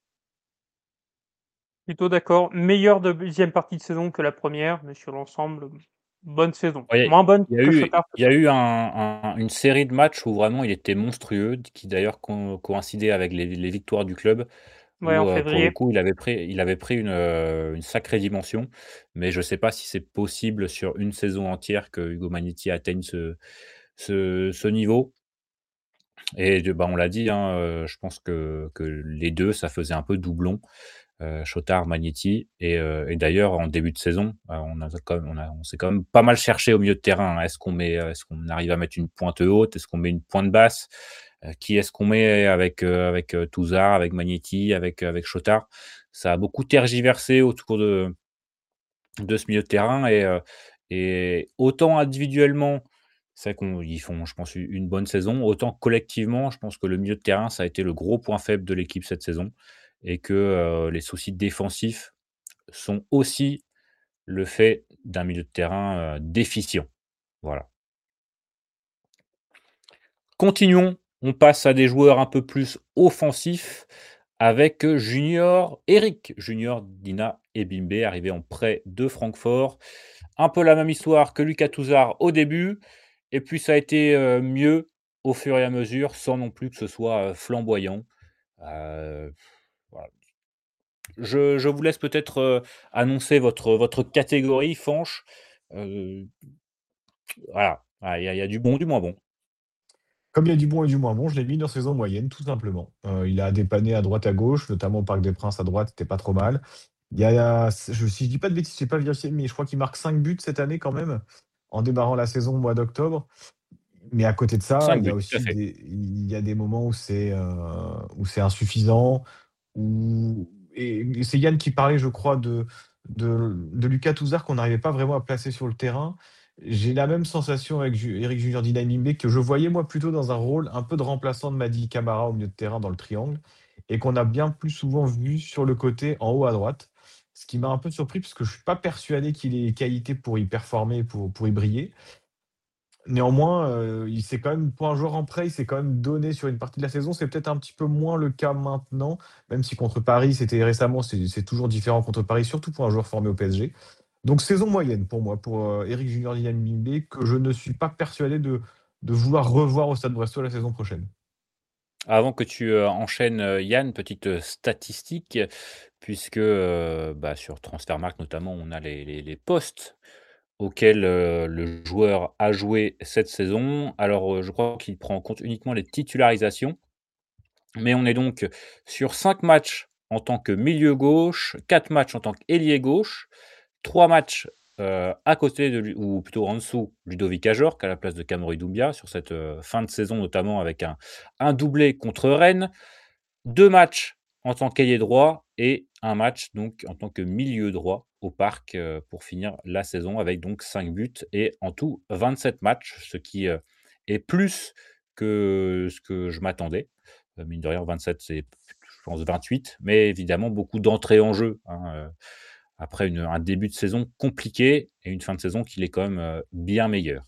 Plutôt d'accord. Meilleure de deuxième partie de saison que la première, mais sur l'ensemble, bonne saison. Ouais, Moins bonne il y a que eu Chotard il y a peut-être. eu un un une série de matchs où vraiment il était monstrueux, d qui d'ailleurs co coïncidait avec les les victoires du club Ouais, en où, heu, pour le février. coup, il avait pris il avait pris une, heu, une sacrée dimension. Mais je sais pas si c'est possible sur une saison entière que Hugo Magnetti atteigne ce ce ce niveau et de bah, on l'a dit, hein, heu, je pense que que les deux, ça faisait un peu doublon, heu, Chotard, Magnetti et heu et d'ailleurs en début de saison, heu, on a quand même on a on s'est quand même pas mal cherché au milieu de terrain, hein. Est-ce qu'on met, heu, est-ce qu'on arrive à mettre une pointe haute? Est-ce qu'on met une pointe basse? Heu, qui est-ce qu'on met avec, heu, avec, heu, Touzard, avec Magnetti, avec, heu, avec Chotard? Ça a beaucoup tergiversé autour de de ce milieu de terrain et heu et autant individuellement, c'est vrai qu'on ils font, je pense, u une bonne saison, autant collectivement, je pense que le milieu de terrain, ça a été le gros point faible de l'équipe cette saison et que, heu, les soucis défensifs sont aussi le fait d'un milieu de terrain, heu, déficient. Voilà. Continuons, on passe à des joueurs un peu plus offensifs avec, heu, Junior Eric Junior Dina Ebimbe, arrivé en prêt de Francfort. Un peu la même histoire que Lucas Touzard au début et puis ça a été, heu, mieux au fur et à mesure, sans non plus que ce soit, heu, flamboyant. Heu, voilà. Je je vous laisse peut-être, heu, annoncer votre votre catégorie Fanche. Heu, voilà, ah, il y a il y a du bon, du moins bon. Comme il y a du bon et du moins bon, je l'ai mis dans saison moyenne, tout simplement. Heu, il a dépanné à droite, à gauche, notamment au Parc des Princes à droite, c'était pas trop mal. Il y a je Si je dis pas de bêtises, j'ai pas vérifié, mais je crois qu'il marque cinq buts cette année quand même, en démarrant la saison au mois d'octobre. Mais à côté de ça, cinq il y a buts, tout à aussi fait. des il y a des moments où c'est, heu, où c'est insuffisant, où et c'est Yann qui parlait, je crois, de de de Lucas Touzard qu'on n'arrivait pas vraiment à placer sur le terrain. J'ai la même sensation avec Ju Éric Junior Dynamimbe que je voyais moi plutôt dans un rôle un peu de remplaçant de Mady Camara au milieu de terrain dans le triangle et qu'on a bien plus souvent vu sur le côté en haut à droite. Ce qui m'a un peu surpris parce que je suis pas persuadé qu'il ait les qualités pour y performer, pour pour y briller. Néanmoins, heu, il s'est quand même pour un joueur en prêt, il s'est quand même donné sur une partie de la saison. C'est peut-être un petit peu moins le cas maintenant, même si contre Paris, c'était récemment, c'est c'est toujours différent contre Paris, surtout pour un joueur formé au P S G. Donc saison moyenne pour moi, pour, heu, Éric Junior Dembélé, que je ne suis pas persuadé de de vouloir revoir au Stade Brestois la saison prochaine. Avant que tu, heu, enchaînes, heu, Yann, petite, heu, statistique, puisque, heu, bah, sur Transfermarkt notamment, on a les les les postes auxquels, heu, le joueur a joué cette saison. Alors, heu, je crois qu'il prend en compte uniquement les titularisations, mais on est donc sur cinq matchs en tant que milieu gauche, quatre matchs en tant qu'ailier gauche, trois matchs, heu, à côté de lui ou plutôt en dessous, Ludovic Ajorc à la place de Kamori Doumbia sur cette, heu, fin de saison notamment avec un un doublé contre Rennes. Deux matchs en tant qu'ailier droit et un match donc en tant que milieu droit au Parc, heu, pour finir la saison avec donc cinq buts et en tout vingt-sept matchs, ce qui, heu, est plus que ce que je m'attendais. Heu, mine de rien vingt-sept c'est je pense vingt-huit, mais évidemment beaucoup d'entrées en jeu, hein, heu, après une un début de saison compliqué et une fin de saison qui l'est quand même, heu, bien meilleure.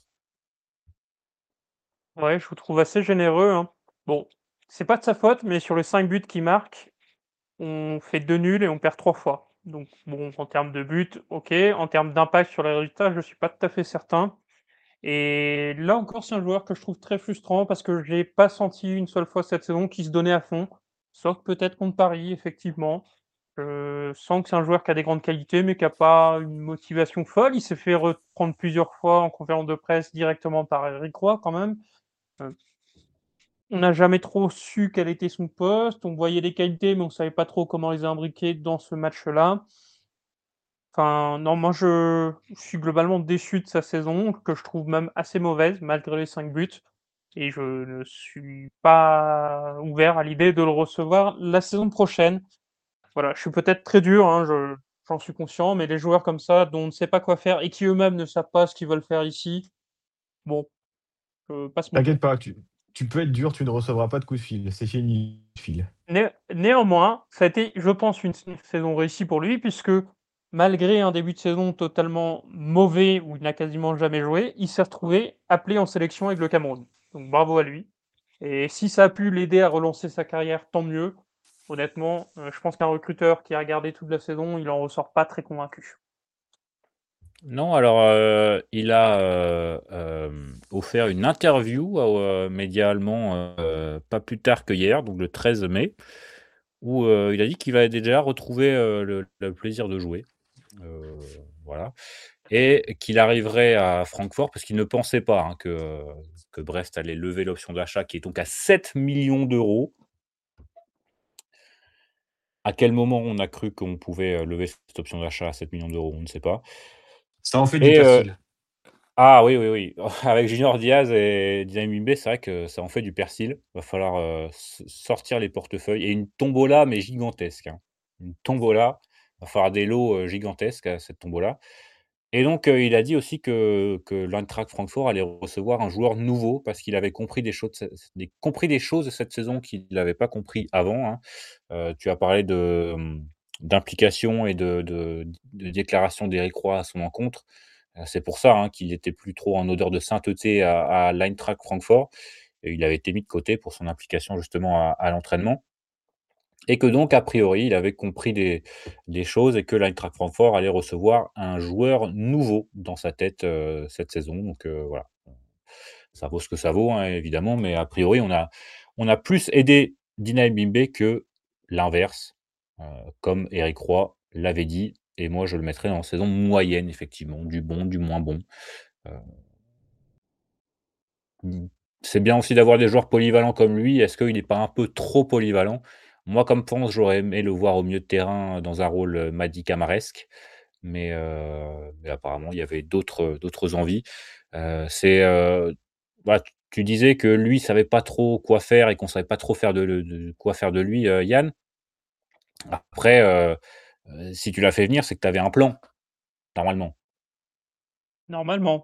Ouais, je vous trouve assez généreux, hein. Bon, c'est pas de sa faute, mais sur les cinq buts qu'il marque, on fait deux nuls et on perd trois fois. Donc bon, en termes de buts, OK. En termes d'impact sur les résultats, je suis pas tout à fait certain. Et là encore, c'est un joueur que je trouve très frustrant parce que je l'ai pas senti une seule fois cette saison qu'il se donnait à fond, sauf peut-être contre Paris, effectivement. Je sens que c'est un joueur qui a des grandes qualités, mais qui a pas une motivation folle. Il s'est fait reprendre plusieurs fois en conférence de presse directement par Éric Roy quand même. Heu, on n'a jamais trop su quel était son poste. On voyait les qualités, mais on savait pas trop comment les imbriquer dans ce match-là. Enfin, non, moi je je suis globalement déçu de sa saison, que je trouve même assez mauvaise malgré les cinq buts et je ne suis pas ouvert à l'idée de le recevoir la saison prochaine. Voilà, je suis peut-être très dur, hein, je j'en suis conscient, mais les joueurs comme ça, dont on ne sait pas quoi faire et qui eux-mêmes ne savent pas ce qu'ils veulent faire ici, bon, je passe mon tour. T'inquiète pas, tu tu peux être dur, tu ne recevras pas de coup de fil. C'est fini, coup de fil. Né néanmoins, ça a été, je pense, une une saison réussie pour lui puisque malgré un début de saison totalement mauvais où il n'a quasiment jamais joué, il s'est retrouvé appelé en sélection avec le Cameroun. Donc bravo à lui et si ça a pu l'aider à relancer sa carrière, tant mieux. Honnêtement, heu, je pense qu'un recruteur qui a regardé toute la saison, il en ressort pas très convaincu. Non, alors, heu, il a, heu, hem, offert une interview aux, heu, médias allemands, heu, pas plus tard que hier, donc le treize mai, où, heu, il a dit qu'il va déjà retrouver, heu, le le plaisir de jouer, heu, voilà et qu'il arriverait à Francfort parce qu'il ne pensait pas, hein, que, heu, que Brest allait lever l'option d'achat qui est donc à sept millions d'euros. À quel moment on a cru qu'on pouvait, heu, lever cette option d'achat à sept millions d'euros? On ne sait pas Ça en fait du et heu persil. Ah oui, oui, oui. Avec Junior Diaz et Dynamite, c'est vrai que ça en fait du persil. Va falloir, heu, s sortir les portefeuilles et une tombola, mais gigantesque, hein. Une tombola, va falloir des lots, heu, gigantesques à cette tombola et donc heu, il a dit aussi que que l'Eintracht Francfort allait recevoir un joueur nouveau parce qu'il avait compris des choses de des compris des choses de cette saison qu'il n'avait pas compris avant, hein. Heu, tu as parlé de, mmh, d'implication et de de de déclaration d'Éric Roy à son encontre. Heu, c'est pour ça, hein, qu'il était plus trop en odeur de sainteté à à l'Eintracht Francfort et il avait été mis de côté pour son implication justement à à l'entraînement et que donc a priori, il avait compris des des choses et que l'Eintracht Francfort allait recevoir un joueur nouveau dans sa tête, heu, cette saison donc heu, voilà. Ça vaut ce que ça vaut, hein, évidemment, mais a priori, on a on a plus aidé Dina Mbimbe que l'inverse, heu, comme Éric Roy l'avait dit et moi je le mettrais en saison moyenne effectivement, du bon, du moins bon. Heu, mmh, c'est bien aussi d'avoir des joueurs polyvalents comme lui. Est-ce qu'il n'est pas un peu trop polyvalent? Moi, comme pense, j'aurais aimé le voir au milieu de terrain dans un rôle, heu, Mady Camaraesque, mais heu, mais apparemment il y avait d'autres, d'autres envies. Heu, c'est, heu, voilà, tu tu disais que lui savait pas trop quoi faire et qu'on savait pas trop faire de le de quoi faire de lui, heu, Yann. Après, heu heu, si tu l'as fait venir, c'est que tu avais un plan, normalement. Normalement.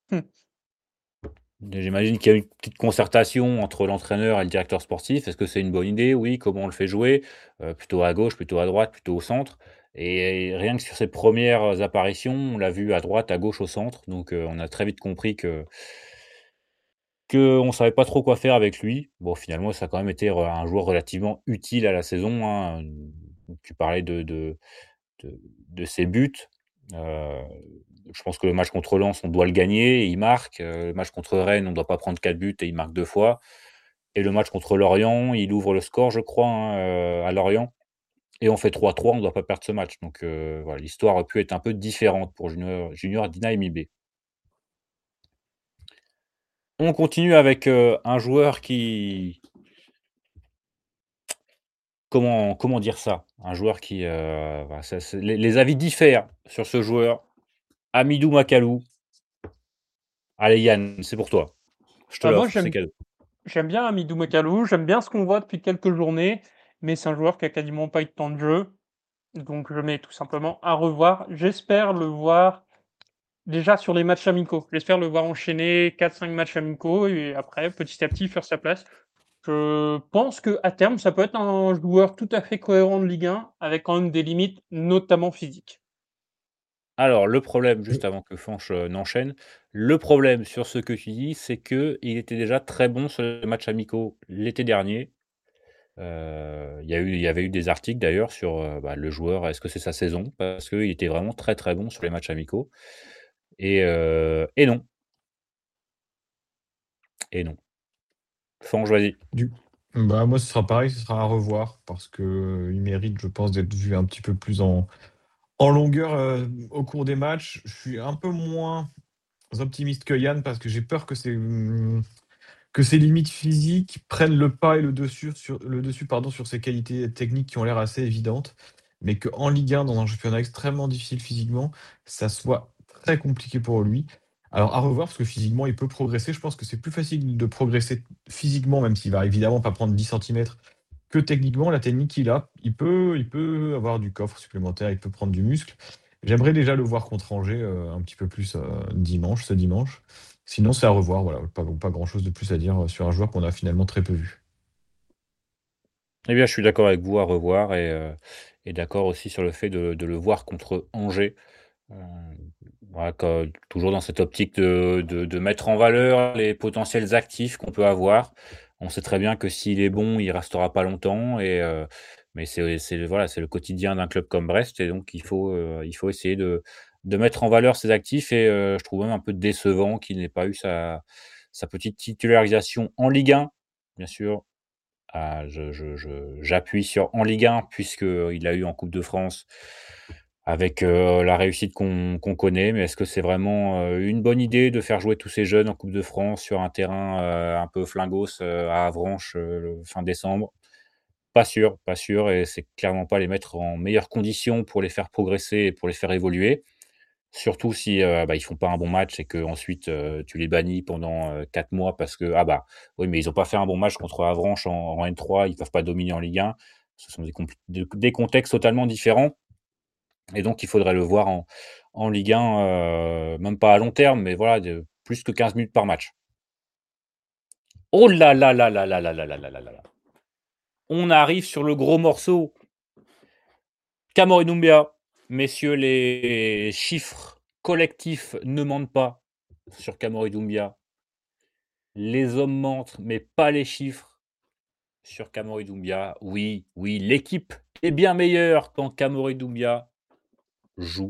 J'imagine qu'il y a eu une petite concertation entre l'entraîneur et le directeur sportif. Est-ce que c'est une bonne idée? Oui. Comment on le fait jouer? Heu, plutôt à gauche, plutôt à droite, plutôt au centre? Et rien que sur ses premières apparitions, on l'a vu à droite, à gauche, au centre. Donc, heu, on a très vite compris que qu'on savait pas trop quoi faire avec lui. Bon, finalement, ça a quand même été re un joueur relativement utile à la saison, hein, hem, tu parlais de de de de ses buts, heu, je pense que le match contre Lens, on doit le gagner et il marque, heu, le match contre Rennes, on doit pas prendre quatre buts et il marque deux fois et le match contre Lorient, il ouvre le score, je crois, hein, heu, à Lorient et on fait trois trois, on doit pas perdre ce match donc heu, voilà, l'histoire aurait pu être un peu différente pour Junior Junior Dina Mibé. On continue avec, heu, un joueur qui comment comment dire ça? Un joueur qui, heu, bah, ça c'est les les avis diffèrent sur ce joueur. Hamidou Makalou. Allez Yann, c'est pour toi. Je te Bah, moi l'offre, c'est j'aime cadeau. j'aime bien Hamidou Mokalou, j'aime bien ce qu'on voit depuis quelques journées, mais c'est un joueur qui a quasiment pas eu de temps de jeu, donc je mets tout simplement à revoir. J'espère le voir déjà sur les matchs amicaux. J'espère le voir enchaîner quatre cinq matchs amicaux et après, petit à petit, faire sa place. Je pense qu'à terme, ça peut être un joueur tout à fait cohérent de Ligue un, avec quand même des limites, notamment physiques. Alors le problème, Je juste avant que Fanch, heu, n'enchaîne, le problème sur ce que tu dis, c'est qu'il était déjà très bon sur les matchs amicaux l'été dernier. Heu, il y a eu il y avait eu des articles d'ailleurs sur, heu, bah, le joueur, est-ce que c'est sa saison? Parce qu'il était vraiment très, très bon sur les matchs amicaux et heu et non et non. Fanch, vas-y. du Bah, moi, ce sera pareil, ce sera à revoir parce qu'il mérite, je pense, d'être vu un petit peu plus en en longueur, heu, au cours des matchs. Je suis un peu moins optimiste que Yann parce que j'ai peur que ses, mmh, que ses limites physiques prennent le pas et le dessus sur le dessus, pardon, sur ses qualités techniques qui ont l'air assez évidentes. Mais qu'en Ligue un, dans un championnat extrêmement difficile physiquement, ça soit très compliqué pour lui. Alors à revoir parce que physiquement, il peut progresser. Je pense que c'est plus facile de progresser physiquement, même s'il va évidemment pas prendre dix centimètres, que techniquement. La technique qu'il a, il peut il peut avoir du coffre supplémentaire, il peut prendre du muscle. J'aimerais déjà le voir contre Angers, heu, un petit peu plus, heu, dimanche, ce dimanche. Sinon, c'est à revoir, voilà, pas pas grand-chose de plus à dire, heu, sur un joueur qu'on a finalement très peu vu. Eh bien, je suis d'accord avec vous, à revoir et heu et d'accord aussi sur le fait de de le voir contre Angers. Heu, voilà, co toujours dans cette optique de de de mettre en valeur les potentiels actifs qu'on peut avoir. On sait très bien que s'il est bon, il restera pas longtemps et heu, mais c'est c'est le voilà, c'est le quotidien d'un club comme Brest et donc il faut, heu, il faut essayer de de mettre en valeur ses actifs et heu, je trouve même un peu décevant qu'il n'ait pas eu sa sa petite titularisation en Ligue un, bien sûr. Ah, je je je j'appuie sur en Ligue un puisqu'il a eu en coupe de France avec, heu, la réussite qu'on qu'on connaît. Mais est-ce que c'est vraiment, heu, une bonne idée de faire jouer tous ces jeunes en coupe de France sur un terrain, heu, un peu flingos, heu, à Avranches, heu, fin décembre? Pas sûr, pas sûr et c'est clairement pas les mettre en meilleures conditions pour les faire progresser et pour les faire évoluer. Surtout si, heu, bah, ils font pas un bon match et qu'ensuite, heu, tu les bannis pendant, heu, quatre mois parce que: «Ah bah, oui, mais ils ont pas fait un bon match contre Avranches en en N trois, ils peuvent pas dominer en Ligue un». Ce sont des compl de des contextes totalement différents et donc il faudrait le voir en en Ligue un, heu, même pas à long terme, mais voilà, de plus que quinze minutes par match. Oh là là là là là là là là là là là là! On arrive sur le gros morceau. Cameron Doumbia. Messieurs, les chiffres collectifs ne mentent pas sur Cameron Doumbia. Les hommes mentent, mais pas les chiffres sur Cameron Doumbia. Oui, oui, l'équipe est bien meilleure quand Cameron Doumbia joue.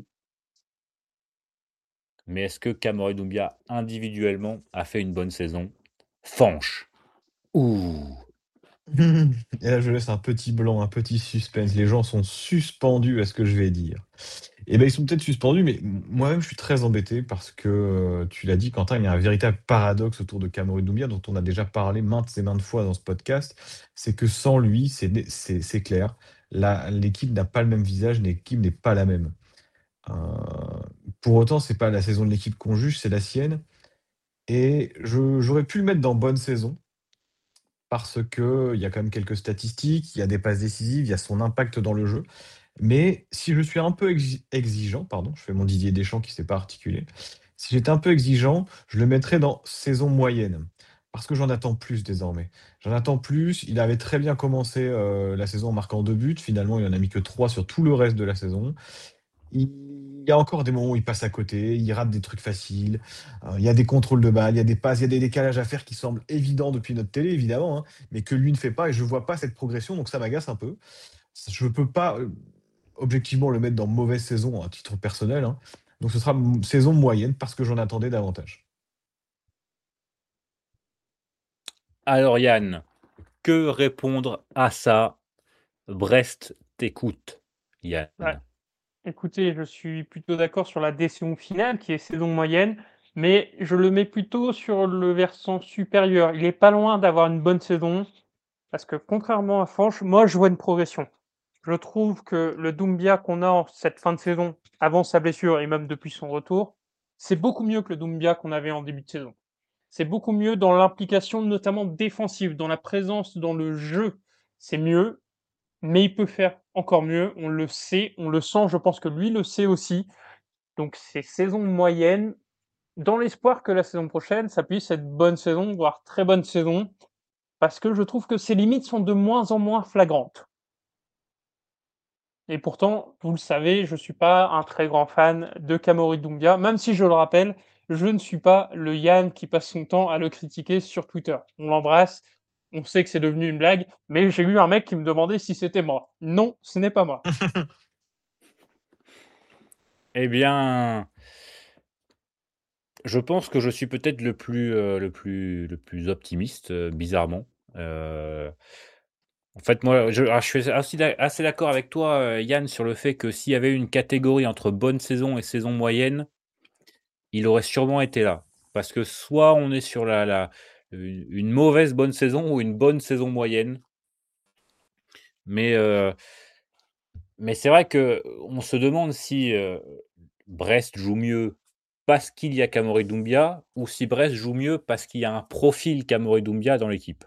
Mais est-ce que Cameron Doumbia, individuellement, a fait une bonne saison? Fanche. Ouh! Et là, je laisse un petit blanc, un petit suspense. Les gens sont suspendus à ce que je vais dire. Et ben, ils sont peut-être suspendus, mais m moi-même, je suis très embêté parce que, heu, tu l'as dit, Quentin, il y a un véritable paradoxe autour de Cameron Doumbia dont on a déjà parlé maintes et maintes fois dans ce podcast. C'est que sans lui, c'est né c'est c'est clair, la l'équipe n'a pas le même visage, l'équipe n'est pas la même. Heu, pour autant, c'est pas la saison de l'équipe qu'on juge, c'est la sienne et je j'aurais pu le mettre dans bonne saison parce qu'il y a quand même quelques statistiques, il y a des passes décisives, il y a son impact dans le jeu. Mais si je suis un peu exi exigeant, pardon, je fais mon Didier Deschamps qui ne sait pas articuler. Si j'étais un peu exigeant, je le mettrais dans saison moyenne. Parce que j'en attends plus désormais. J'en attends plus. Il avait très bien commencé, heu, la saison en marquant deux buts. Finalement, il en a mis que trois sur tout le reste de la saison. Il il y a encore des moments où il passe à côté, il rate des trucs faciles, heu, il y a des contrôles de balles, il y a des passes, il y a des décalages à faire qui semblent évidents depuis notre télé évidemment, hein, mais que lui ne fait pas et je vois pas cette progression donc ça m'agace un peu. Je peux pas, heu, objectivement le mettre dans mauvaise saison à titre personnel, hein, donc ce sera m saison moyenne parce que j'en attendais davantage. Alors Yann, que répondre à ça? Brest t'écoute, Ouais. Yann. Écoutez, je suis plutôt d'accord sur la décision finale qui est saison moyenne, mais je le mets plutôt sur le versant supérieur. Il est pas loin d'avoir une bonne saison parce que contrairement à Fanch, moi je vois une progression. Je trouve que le Doumbia qu'on a en cette fin de saison, avant sa blessure et même depuis son retour, c'est beaucoup mieux que le Doumbia qu'on avait en début de saison. C'est beaucoup mieux dans l'implication, notamment défensive, dans la présence, dans le jeu. C'est mieux, mais il peut faire encore mieux. On le sait, on le sent. Je pense que lui le sait aussi. Donc, c'est saison moyenne, dans l'espoir que la saison prochaine, ça puisse être bonne saison, voire très bonne saison, parce que je trouve que ses limites sont de moins en moins flagrantes. Et pourtant, vous le savez, je ne suis pas un très grand fan de Kamori Doumbia, même si je le rappelle, je ne suis pas le Yann qui passe son temps à le critiquer sur Twitter. On l'embrasse, on sait que c'est devenu une blague, mais j'ai eu un mec qui me demandait si c'était moi. Non, ce n'est pas moi. Eh bien je pense que je suis peut-être le plus, heu, le plus le plus optimiste, heu, bizarrement. Heu, en fait, moi, je alors je suis assez d'a assez d'accord avec toi, heu, Yann, sur le fait que s'il y avait eu une catégorie entre bonne saison et saison moyenne, il aurait sûrement été là. Parce que soit on est sur la la une une mauvaise bonne saison ou une bonne saison moyenne. Mais, heu mais c'est vrai qu'on se demande si, heu, Brest joue mieux parce qu'il y a Kamori Doumbia ou si Brest joue mieux parce qu'il y a un profil Kamori Doumbia dans l'équipe.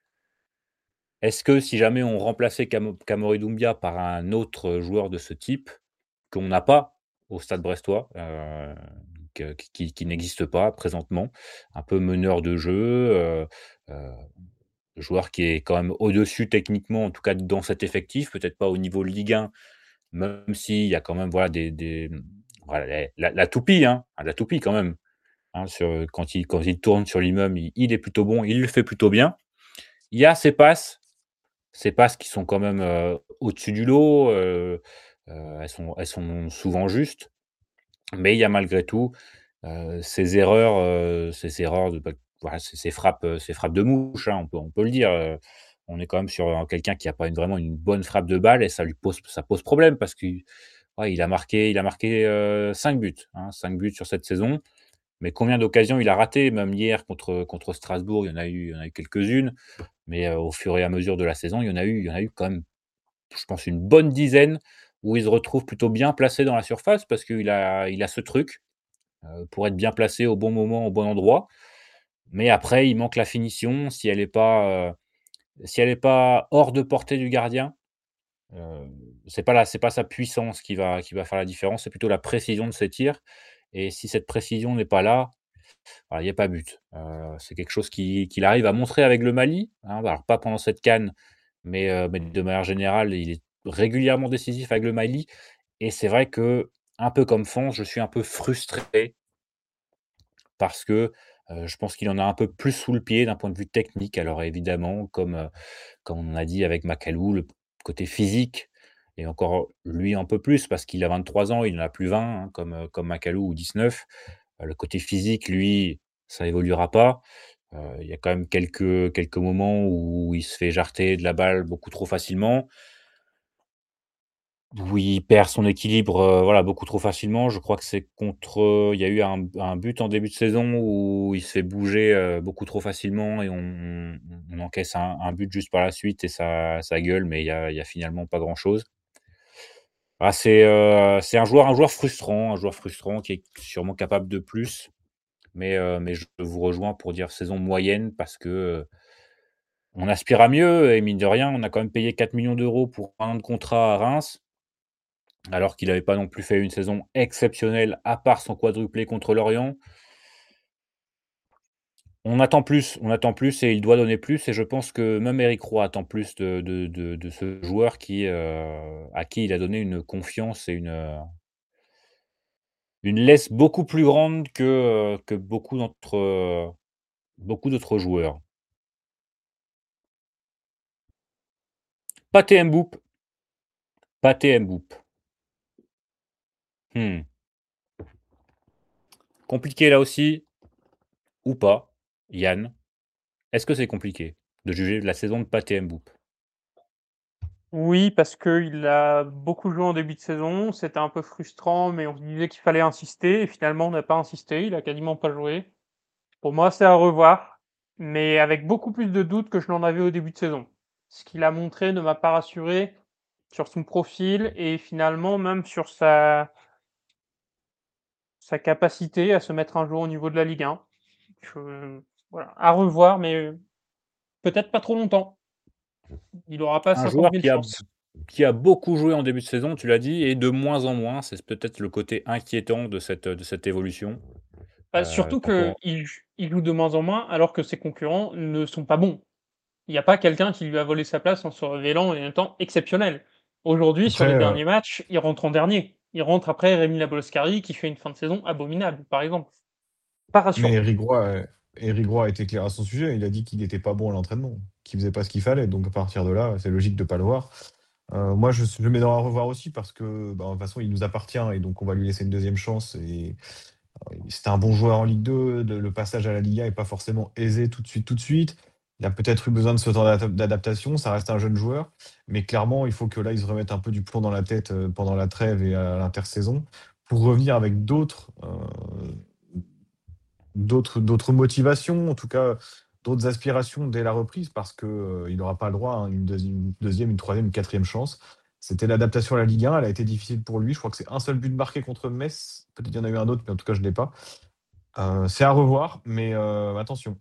Est-ce que si jamais on remplaçait Kamo Kamori Doumbia par un autre joueur de ce type, qu'on n'a pas au Stade brestois, heu, que qui qui n'existe pas présentement, un peu meneur de jeu, heu heu, joueur qui est quand même au-dessus techniquement, en tout cas dans cet effectif, peut-être pas au niveau Ligue un, même s'il y a quand même voilà des des, mmh, voilà les la la toupie, hein, la toupie quand même, hein, sur quand il quand il tourne sur l'immeuble, il il est plutôt bon, il le fait plutôt bien. Il y a ses passes ces passes qui sont quand même, heu, au-dessus du lot, heu heu, elles sont elles sont souvent justes, mais il y a malgré tout, heu, ces erreurs, heu, ces erreurs de bah, voilà, ces ces frappes, heu, ces frappes de mouche, hein, on peut on peut le dire, heu, on est quand même sur un quelqu'un qui a pas une vraiment une bonne frappe de balle et ça lui pose ça pose problème parce qu'il ouais, il a marqué il a marqué, heu, cinq buts, hein, cinq buts sur cette saison, mais combien d'occasions il a raté? Même hier contre, contre Strasbourg, il y en a eu il y en a eu quelques-unes, mais, heu, au fur et à mesure de la saison, il y en a eu il y en a eu quand même je pense une bonne dizaine où il se retrouve plutôt bien placé dans la surface parce qu'il a il a ce truc, heu, pour être bien placé au bon moment, au bon endroit. Mais après, il manque la finition si elle est pas, heu, si elle est pas hors de portée du gardien, heu, c'est pas la c'est pas sa puissance qui va qui va faire la différence, c'est plutôt la précision de ses tirs et si cette précision n'est pas là, bah, il y a pas but. Heu, c'est quelque chose qui qu'il arrive à montrer avec le Mali, hein, alors pas pendant cette CAN, mais heu, mais de manière générale, il est régulièrement décisif avec le Mali et c'est vrai qu'un peu comme Fons, je suis un peu frustré parce que, heu, je pense qu'il en a un peu plus sous le pied d'un point de vue technique. Alors évidemment, comme, heu, comme on a dit avec Macalou, le côté physique et encore lui un peu plus parce qu'il a vingt-trois ans, il n'en a plus vingt, hein, comme, heu, comme Macalou ou dix-neuf. Heu, le côté physique, lui, ça évoluera pas. Heu, il y a quand même quelques quelques moments où il se fait jarter de la balle beaucoup trop facilement. Où il perd son équilibre, heu, voilà, beaucoup trop facilement. Je crois que c'est contre, heu, il y a eu un un but en début de saison où il se fait bouger, heu, beaucoup trop facilement et on on on encaisse un un but juste par la suite et ça ça gueule, mais il y a il y a finalement pas grand-chose. Ah, c'est, heu, c'est un joueur un joueur frustrant un joueur frustrant qui est sûrement capable de plus, mais heu, mais je vous rejoins pour dire saison moyenne parce que, heu, on aspire à mieux et mine de rien, on a quand même payé quatre millions d'euros pour un an de contrat à Reims. Alors qu'il avait pas non plus fait une saison exceptionnelle à part son quadruplé contre Lorient. On attend plus on attend plus et il doit donner plus et je pense que même Éric Roy attend plus de de de de ce joueur qui, heu, à qui il a donné une confiance et une, heu une laisse beaucoup plus grande que, heu, que beaucoup d'entre, heu, beaucoup d'autres joueurs. Pathé Mboup. Pathé Mboup. Mmh. Compliqué là aussi ou pas, Yann? Est-ce que c'est compliqué de juger la saison de Pathé Mboup? Oui, parce qu'il a beaucoup joué en début de saison, c'était un peu frustrant, mais on se disait qu'il fallait insister et finalement on n'a pas insisté, il a quasiment pas joué. Pour moi, c'est à revoir, mais avec beaucoup plus de doutes que je n'en avais au début de saison. Ce qu'il a montré ne m'a pas rassuré sur son profil et finalement même sur sa sa capacité à se mettre un jour au niveau de la Ligue un. Je voilà, à revoir, mais peut-être pas trop longtemps. Il aura pas Un cinquante joueur mille qui a chances. qui a beaucoup joué en début de saison, tu l'as dit, et de moins en moins. C'est peut-être le côté inquiétant de cette, de cette évolution. Bah, Heu, surtout quand on qu'il j il joue de moins en moins alors que ses concurrents ne sont pas bons. Il y a pas quelqu'un qui lui a volé sa place en se révélant en étant exceptionnel. Aujourd'hui, sur Après, les heu derniers matchs, il rentre en dernier. Il rentre après Rémi Labolskári qui fait une fin de saison abominable, par exemple. Pas mais rassurant. Eric Roy, heu, Eric Roy a été clair à son sujet. Il a dit qu'il n'était pas bon à l'entraînement, qu'il faisait pas ce qu'il fallait. Donc à partir de là, c'est logique de pas le voir. Heu, moi, je je le mets dans à revoir aussi parce que, bah, de toute façon, il nous appartient et donc on va lui laisser une deuxième chance et heu, c'était un bon joueur en Ligue deux. Le le passage à la Liga est pas forcément aisé tout de suite, tout de suite. Il a peut-être eu besoin de ce temps d'adap d'adaptation. Ça reste un jeune joueur, mais clairement, il faut que là, il se remette un peu du plomb dans la tête, heu, pendant la trêve et à l'intersaison pour revenir avec d'autres, heu, d'autres d'autres motivations, en tout cas, d'autres aspirations dès la reprise parce que, heu, il n'aura pas le droit à une deuxi une deuxième, une troisième, une quatrième chance. C'était l'adaptation à la Ligue un, elle a été difficile pour lui. Je crois que c'est un seul but marqué contre Metz. Peut-être il y en a eu un autre, mais en tout cas, je ne l'ai pas. Heu, c'est à revoir, mais heu, attention.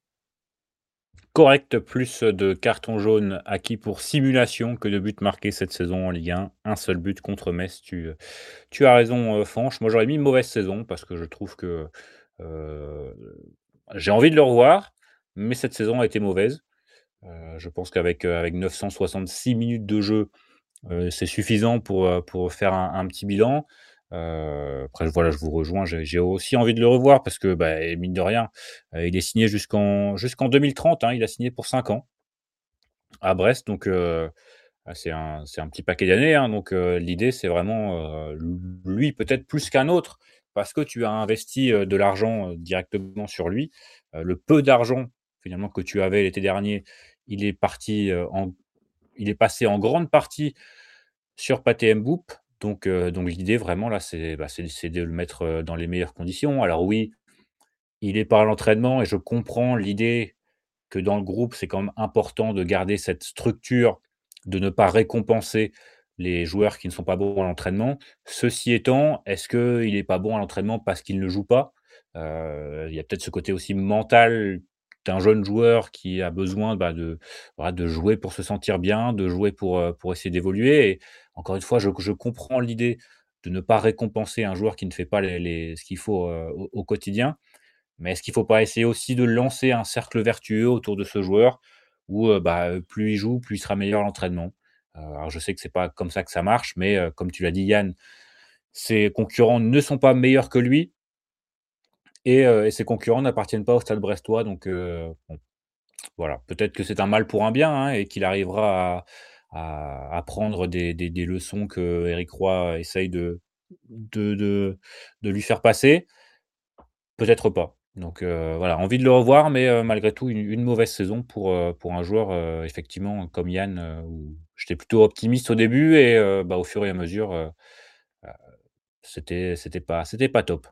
correct, plus de cartons jaunes acquis pour simulation que de buts marqués cette saison en Ligue un. Un seul but contre Metz, tu, heu, tu as raison, heu, Fanche. Moi, j'aurais mis mauvaise saison parce que je trouve que, heu, j'ai envie de le revoir, mais cette saison a été mauvaise. Heu, je pense qu'avec, heu, avec neuf cent soixante-six minutes de jeu, Heu, c'est suffisant pour, heu, pour faire un un petit bilan. Heu, après voilà, je vous rejoins, j'ai j'ai aussi envie de le revoir parce que, bah, mine de rien, heu, il est signé jusqu'en jusqu'en deux mille trente, hein, il a signé pour cinq ans à Brest donc heu, ah c'est un c'est un petit paquet d'années, hein, donc heu, l'idée c'est vraiment, heu, lui peut-être plus qu'un autre parce que tu as investi, heu, de l'argent, heu, directement sur lui. Heu, le peu d'argent finalement que tu avais l'été dernier, il est parti, heu, en il est passé en grande partie sur Pathé Mboup, donc heu, donc l'idée vraiment là, c'est, bah, c'est c'est de le mettre, heu, dans les meilleures conditions. Alors oui, il est pas à l'entraînement et je comprends l'idée que dans le groupe, c'est quand même important de garder cette structure, de ne pas récompenser les joueurs qui ne sont pas bons à l'entraînement. Ceci étant, est-ce qu'il est pas bon à l'entraînement parce qu'il ne joue pas? Heu, il y a peut-être ce côté aussi mental d'un jeune joueur qui a besoin, bah, de voilà, de jouer pour se sentir bien, de jouer pour, heu, pour essayer d'évoluer et encore une fois, je je comprends l'idée de ne pas récompenser un joueur qui ne fait pas les les ce qu'il faut, heu, au au quotidien. Mais est-ce qu'il ne faut pas essayer aussi de lancer un cercle vertueux autour de ce joueur où, heu, bah, heu, plus il joue, plus il sera meilleur à l'entraînement? Heu, alors je sais que c'est pas comme ça que ça marche, mais, heu, comme tu l'as dit Yann, ses concurrents ne sont pas meilleurs que lui et heu, et ses concurrents n'appartiennent pas au Stade brestois donc, heu, bon, voilà. Peut-être que c'est un mal pour un bien, hein, et qu'il arrivera à à à prendre des des des leçons que Éric Roy essaye de de de de lui faire passer. Peut-être pas. Donc heu, voilà, envie de le revoir, mais heu, malgré tout une une mauvaise saison pour, heu, pour un joueur, heu, effectivement comme Yann, heu, où j'étais plutôt optimiste au début et heu, bah, au fur et à mesure, heu heu, c'était c'était pas c'était pas top.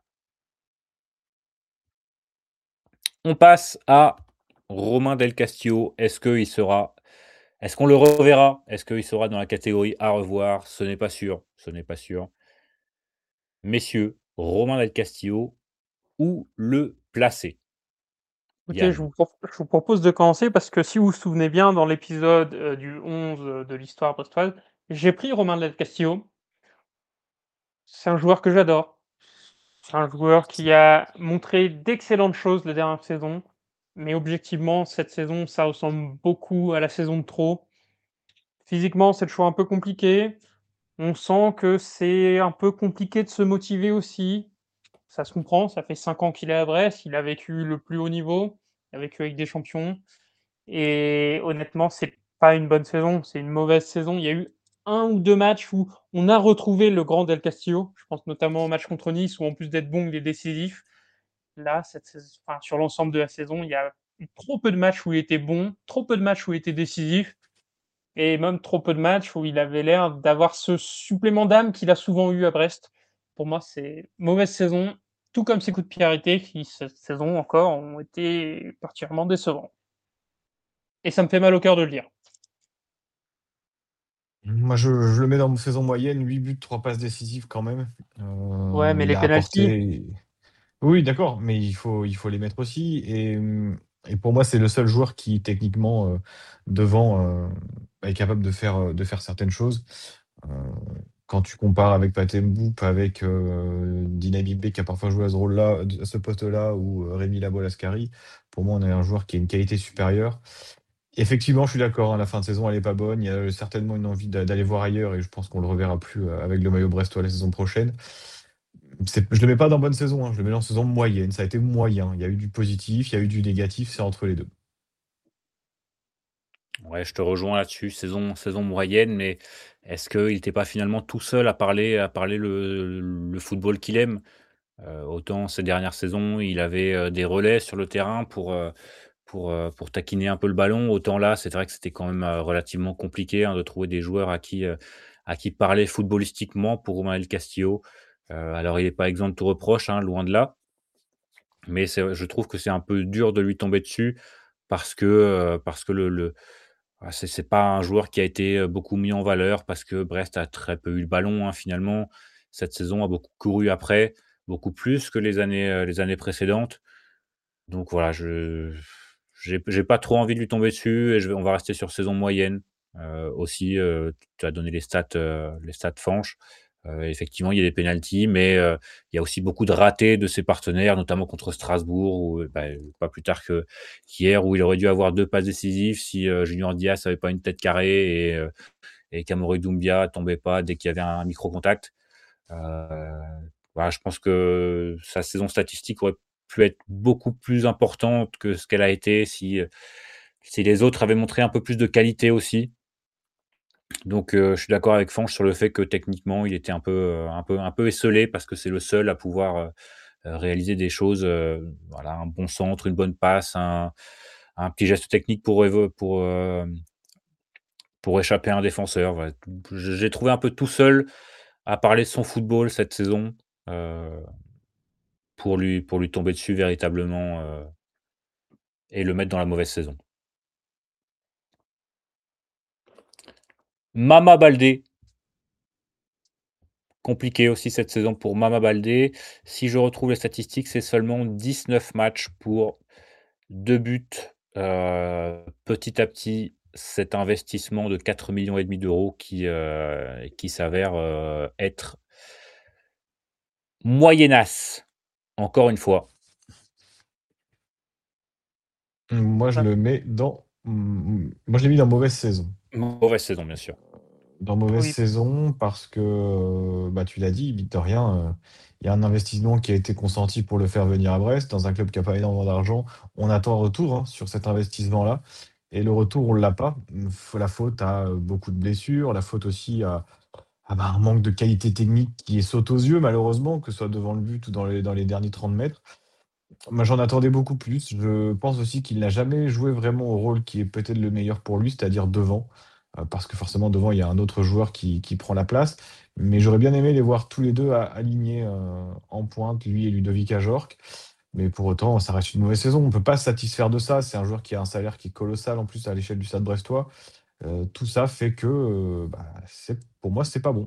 On passe à Romain Del Castillo. Est-ce qu'il sera est-ce qu'on le reverra? Est-ce qu'il sera dans la catégorie à revoir? Ce n'est pas sûr, ce n'est pas sûr. Messieurs, Romain Del Castillo, où le placer? Écoutez, je Yann? vous pro je vous propose de commencer parce que si vous vous souvenez bien dans l'épisode, heu, du onze, heu, de l'histoire brestoise, j'ai pris Romain Del Castillo. C'est un joueur que j'adore. C'est un joueur qui a montré d'excellentes choses la dernière saison, mais objectivement, cette saison, ça ressemble beaucoup à la saison de trop. Physiquement, c'est le choix un peu compliqué. On sent que c'est un peu compliqué de se motiver aussi. ça se comprend, ça fait cinq ans qu'il est à Brest, il a vécu le plus haut niveau, il a vécu avec des champions et honnêtement, c'est pas une bonne saison, c'est une mauvaise saison. Il y a eu un ou deux matchs où on a retrouvé le grand Del Castillo. Je pense notamment au match contre Nice où en plus d'être bon, il est décisif. Là, cette sais enfin, sur l'ensemble de la saison, il y a eu trop peu de matchs où il était bon, trop peu de matchs où il était décisif et même trop peu de matchs où il avait l'air d'avoir ce supplément d'âme qu'il a souvent eu à Brest. Pour moi, c'est mauvaise saison, tout comme ses coups de pied arrêtés qui, cette saison encore, ont été particulièrement décevants. Et ça me fait mal au cœur de le dire. Moi, je je le mets dans une saison moyenne, huit buts, trois passes décisives quand même. Ouais, Heu, mais il les a pénaltys, apporté oui, d'accord, mais il faut il faut les mettre aussi et mmh et pour moi, c'est le seul joueur qui techniquement, heu, devant, heu, est capable de faire, heu, de faire certaines choses. Heu, Quand tu compares avec Pathé Mboup, avec, heu, Dinaby Bey qui a parfois joué à ce rôle-là, à ce poste-là ou, heu, Rémi Labo Lascari, pour moi, on a un joueur qui a une qualité supérieure. Effectivement, je suis d'accord, hein, la fin de saison, elle est pas bonne. Il y a certainement une envie d'a d'aller voir ailleurs et je pense qu'on le reverra plus, heu, avec le maillot brestois la saison prochaine. C'est je le mets pas dans bonne saison, hein, je le mets dans saison moyenne. Ça a été moyen. Il y a eu du positif, il y a eu du négatif, c'est entre les deux. Ouais, je te rejoins là-dessus, saison saison moyenne, mais est-ce qu'il était pas finalement tout seul à parler à parler le le football qu'il aime? Heu, autant ces dernières saisons, il avait, heu, des relais sur le terrain pour, heu, pour, heu, pour taquiner un peu le ballon, autant là, c'est vrai que c'était quand même, heu, relativement compliqué, hein, de trouver des joueurs à qui, heu, à qui parler footballistiquement pour Romain El Castillo. Heu, alors il est pas exempt de tout reproche, hein, loin de là, mais c'est je trouve que c'est un peu dur de lui tomber dessus parce que, heu, parce que le le ah, c'est c'est pas un joueur qui a été, heu, beaucoup mis en valeur parce que Brest a très peu eu le ballon, hein, finalement. Cette saison a beaucoup couru après, beaucoup plus que les années, heu, les années précédentes. Donc voilà, je j'ai j'ai pas trop envie de lui tomber dessus et je vais on va rester sur saison moyenne. Heu, aussi, heu, tu as donné les stats, heu, les stats Fanche. Heu, effectivement, il y a des pénaltys, mais, heu, il y a aussi beaucoup de ratés de ses partenaires, notamment contre Strasbourg où, heu, bah, pas plus tard que qu'hier où il aurait dû avoir deux passes décisives si, heu, Junior Diaz avait pas une tête carrée et heu et qu'Amori Doumbia tombait pas dès qu'il y avait un micro contact. Heu, voilà, je pense que sa saison statistique aurait pu être beaucoup plus importante que ce qu'elle a été si, heu, si les autres avaient montré un peu plus de qualité aussi. Donc, heu, je suis d'accord avec Fanch sur le fait que techniquement, il était un peu, heu, un peu un peu esseulé parce que c'est le seul à pouvoir, heu heu, réaliser des choses, heu, voilà, un bon centre, une bonne passe, un un petit geste technique pour évo pour, hem, pour échapper à un défenseur, voilà. Je j'ai trouvé un peu tout seul à parler de son football cette saison, heu, pour lui pour lui tomber dessus véritablement, heu et le mettre dans la mauvaise saison. Mama Baldé, compliqué aussi cette saison pour Mama Baldé. Si je retrouve les statistiques, c'est seulement dix-neuf matchs pour deux buts. Heu, petit à petit, cet investissement de quatre millions et demi d'euros qui, heu, qui s'avère, heu, être moyennasse, encore une fois. Moi, je Ouais, le mets dans mmh, moi, je l'ai mis dans mauvaise saison. Mauvaise saison, bien sûr. Dans mauvaise oui, saison parce que, heu, bah, tu l'as dit, mine de rien, heu, il y a un investissement qui a été consenti pour le faire venir à Brest, dans un club qui a pas énormément d'argent. On attend un retour, hein, sur cet investissement-là et le retour, on l'a pas. Mmh, faut la faute à, heu, beaucoup de blessures, la faute aussi à à, bah, un manque de qualité technique qui saute aux yeux malheureusement, que ce soit devant le but ou dans les dans les derniers trente mètres. Moi, j'en attendais beaucoup plus. Je pense aussi qu'il n'a jamais joué vraiment au rôle qui est peut-être le meilleur pour lui, c'est-à-dire devant, heu, parce que forcément devant, il y a un autre joueur qui qui prend la place. Mais j'aurais bien aimé les voir tous les deux a alignés, heu, en pointe, lui et Ludovic Ajorc. Mais pour autant, ça reste une mauvaise saison. On ne peut pas se satisfaire de ça. C'est un joueur qui a un salaire qui est colossal en plus à l'échelle du Stade brestois. Heu, tout ça fait que, heu, bah, c'est pour moi, c'est pas bon.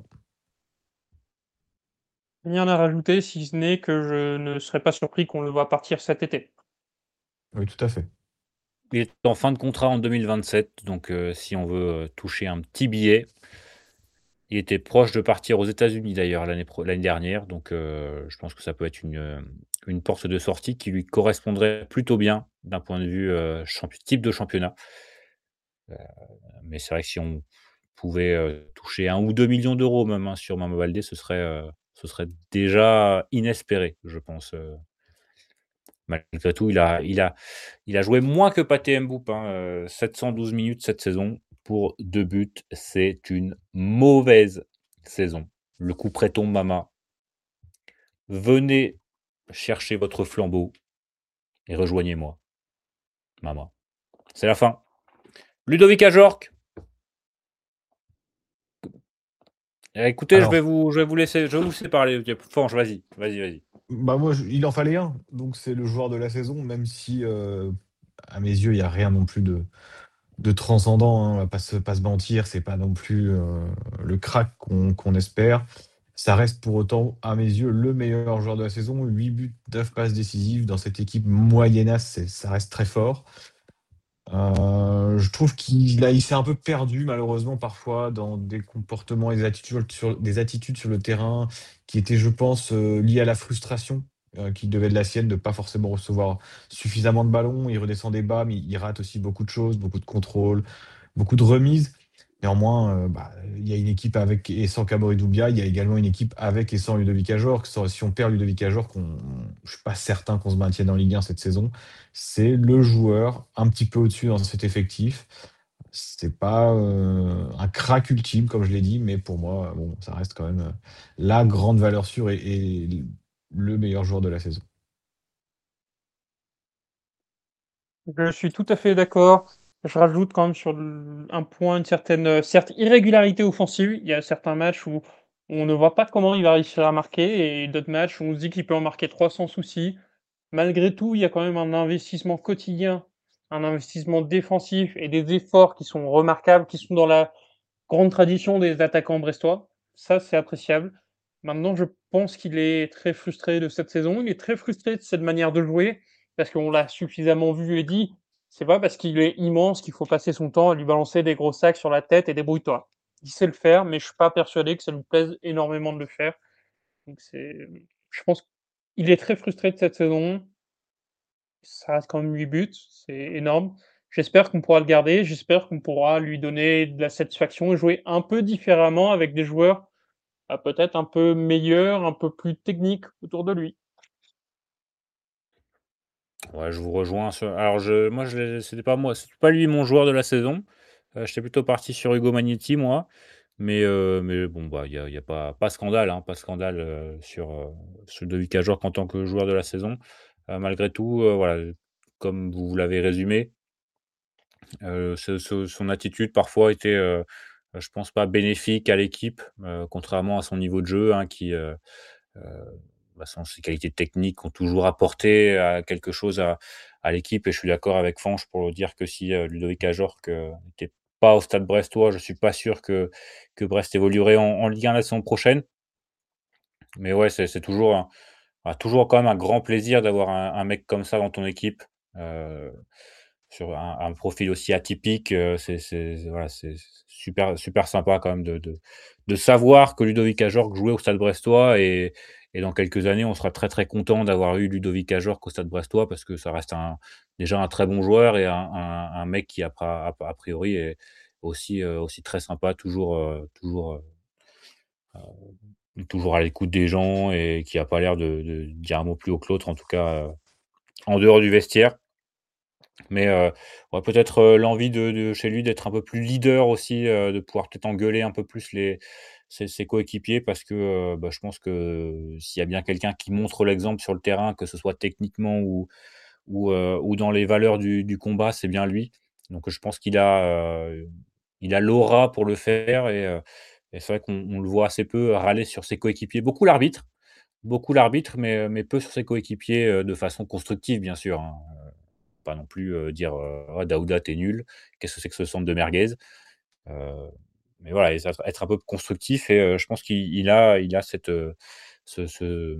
rien à rajouter si ce n'est que je ne serais pas surpris qu'on le voie partir cet été. Oui, tout à fait. Il est en fin de contrat en deux mille vingt-sept, donc heu, si on veut, heu, toucher un petit billet. Il était proche de partir aux États-Unis d'ailleurs l'année pro l'année dernière, donc heu, je pense que ça peut être une, heu, une porte de sortie qui lui correspondrait plutôt bien d'un point de vue, heu, champ type de championnat. Mais c'est vrai que si on pouvait, heu, toucher un ou deux millions d'euros même, hein, sur Mama Baldé, ce serait, heu, ce serait déjà inespéré, je pense, heu. Malgré tout, il a il a il a joué moins que Pathé Mboup, hein, heu, sept cent douze minutes cette saison pour deux buts. C'est une mauvaise saison. Le couperet tombe, Mama. Venez chercher votre flambeau et rejoignez-moi, Mama. C'est la fin. Ludovic Ajorc. Eh, écoutez, je vais Alors, vous je vais vous laisser je vais vous laisser parler. OK, Fange, vas-y, vas-y, vas-y. bah, moi, je il en fallait un, donc c'est le joueur de la saison, même si, heu, à mes yeux, il y a rien non plus de de transcendant, hein, on va pas se pas se mentir, c'est pas non plus, heu, le crack qu'on qu'on espère. Ça reste pour autant, à mes yeux, le meilleur joueur de la saison. huit buts, neuf passes décisives dans cette équipe moyennasse, c'est ça reste très fort. Heu, je trouve qu'il a il s'est un peu perdu malheureusement parfois dans des comportements et des attitudes sur des attitudes sur le terrain qui étaient, je pense, heu, liées à la frustration, heu, qui devait être la sienne de pas forcément recevoir suffisamment de ballons. Il redescendait bas, mais il rate aussi beaucoup de choses, beaucoup de contrôles, beaucoup de remises. Néanmoins, heu, bah, il y a une équipe avec et sans Kabori Doumbia, il y a également une équipe avec et sans Ludovic Ajorc. Sans si on perd Ludovic Ajorc, on je suis pas certain qu'on se maintienne en Ligue un cette saison. C'est le joueur un petit peu au-dessus dans cet effectif. C'est pas, heu, un crack ultime comme je l'ai dit, mais pour moi, bon, ça reste quand même, heu, la grande valeur sûre et et le meilleur joueur de la saison. Je suis tout à fait d'accord. Je rajoute quand même sur l un point une certaine, heu, certes irrégularité offensive. Il y a certains matchs où on ne voit pas comment il va réussir à marquer et d'autres matchs où on se dit qu'il peut en marquer trois sans souci. Malgré tout, il y a quand même un investissement quotidien, un investissement défensif et des efforts qui sont remarquables, qui sont dans la grande tradition des attaquants brestois. Ça, c'est appréciable. Maintenant, je pense qu'il est très frustré de cette saison. Il est très frustré de cette manière de jouer parce qu'on l'a suffisamment vu et dit. C'est pas parce qu'il est immense qu'il faut passer son temps à lui balancer des gros sacs sur la tête et débrouille-toi. Il sait le faire, mais je suis pas persuadé que ça lui plaise énormément de le faire. Donc c'est, je pense qu'il est très frustré de cette saison. Ça reste quand même huit buts, c'est énorme. J'espère qu'on pourra le garder, j'espère qu'on pourra lui donner de la satisfaction et jouer un peu différemment avec des joueurs, bah, peut-être un peu meilleurs, un peu plus techniques autour de lui. Ouais, je vous rejoins sur alors je moi je l'ai c'était pas moi, c'était pas lui mon joueur de la saison. Heu, j'étais plutôt parti sur Hugo Magnetti moi, mais heu, mais bon, bah, il y a il y a pas pas scandale, hein, pas scandale, heu, sur, heu, sur Ludovic Ajorc en tant que joueur de la saison. Heu, malgré tout, heu, voilà, comme vous l'avez résumé, heu, ce ce son attitude parfois était, heu, je pense pas bénéfique à l'équipe, heu, contrairement à son niveau de jeu, hein, qui, heu Heu, bah, sans ses qualités techniques ont toujours apporté, heu, quelque chose à à l'équipe et je suis d'accord avec Fanch pour dire que si, heu, Ludovic Ajorc, heu, n'était pas au Stade Brestois, je suis pas sûr que que Brest évoluerait en en Ligue un la saison prochaine. Mais ouais, c'est c'est toujours un ah, toujours quand même un grand plaisir d'avoir un un mec comme ça dans ton équipe, heu, sur un un profil aussi atypique, heu, c'est c'est voilà, c'est super super sympa quand même de de de savoir que Ludovic Ajorc jouait au Stade Brestois et et dans quelques années, on sera très, très content d'avoir eu Ludovic Ajorc au Stade Brestois parce que ça reste un déjà un très bon joueur et un un un mec qui a pra a a priori est aussi, heu, aussi très sympa, toujours, heu, toujours, heu toujours à l'écoute des gens et qui a pas l'air de de dire un mot plus haut que l'autre, en tout cas, heu, en dehors du vestiaire. Mais, heu, ouais, peut-être, heu, l'envie de de chez lui d'être un peu plus leader aussi, heu, de pouvoir peut-être engueuler un peu plus les ses ses coéquipiers parce que, heu, bah, je pense que s'il y a bien quelqu'un qui montre l'exemple sur le terrain, que ce soit techniquement ou ou, heu, ou dans les valeurs du du combat, c'est bien lui. Donc, je pense qu'il a, heu, il a l'aura pour le faire et heu, et c'est vrai qu'on on le voit assez peu râler sur ses coéquipiers. Beaucoup l'arbitre, beaucoup l'arbitre, mais, mais peu sur ses coéquipiers, heu, de façon constructive, bien sûr, hein. Pas non plus, heu, dire, heu: «Oh Daouda, tu nul. Qu'est-ce que c'est que ce centre de merguez?» heu, mais voilà, et ça être un peu constructif et heu, je pense qu'il il a il a cette, heu, ce ce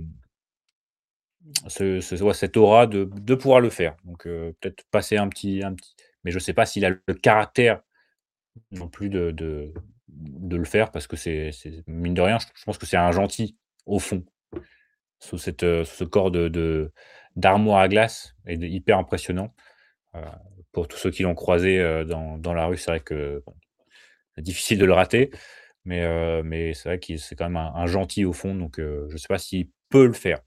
ce ce ouais, cette aura de de pouvoir le faire. Donc heu, peut-être passer un petit un petit mais je sais pas s'il a le caractère non plus de de de le faire parce que c'est c'est mine de rien, je je pense que c'est un gentil, au fond, sous cette, heu, sous ce corps de de d'armoire à glace et de hyper impressionnant. Heu, pour tous ceux qui l'ont croisé, heu, dans dans la rue, c'est vrai que bon, c'est difficile de le rater. Mais, heu, mais c'est vrai qu'il c'est quand même un un gentil au fond, donc heu, je sais pas s'il peut le faire.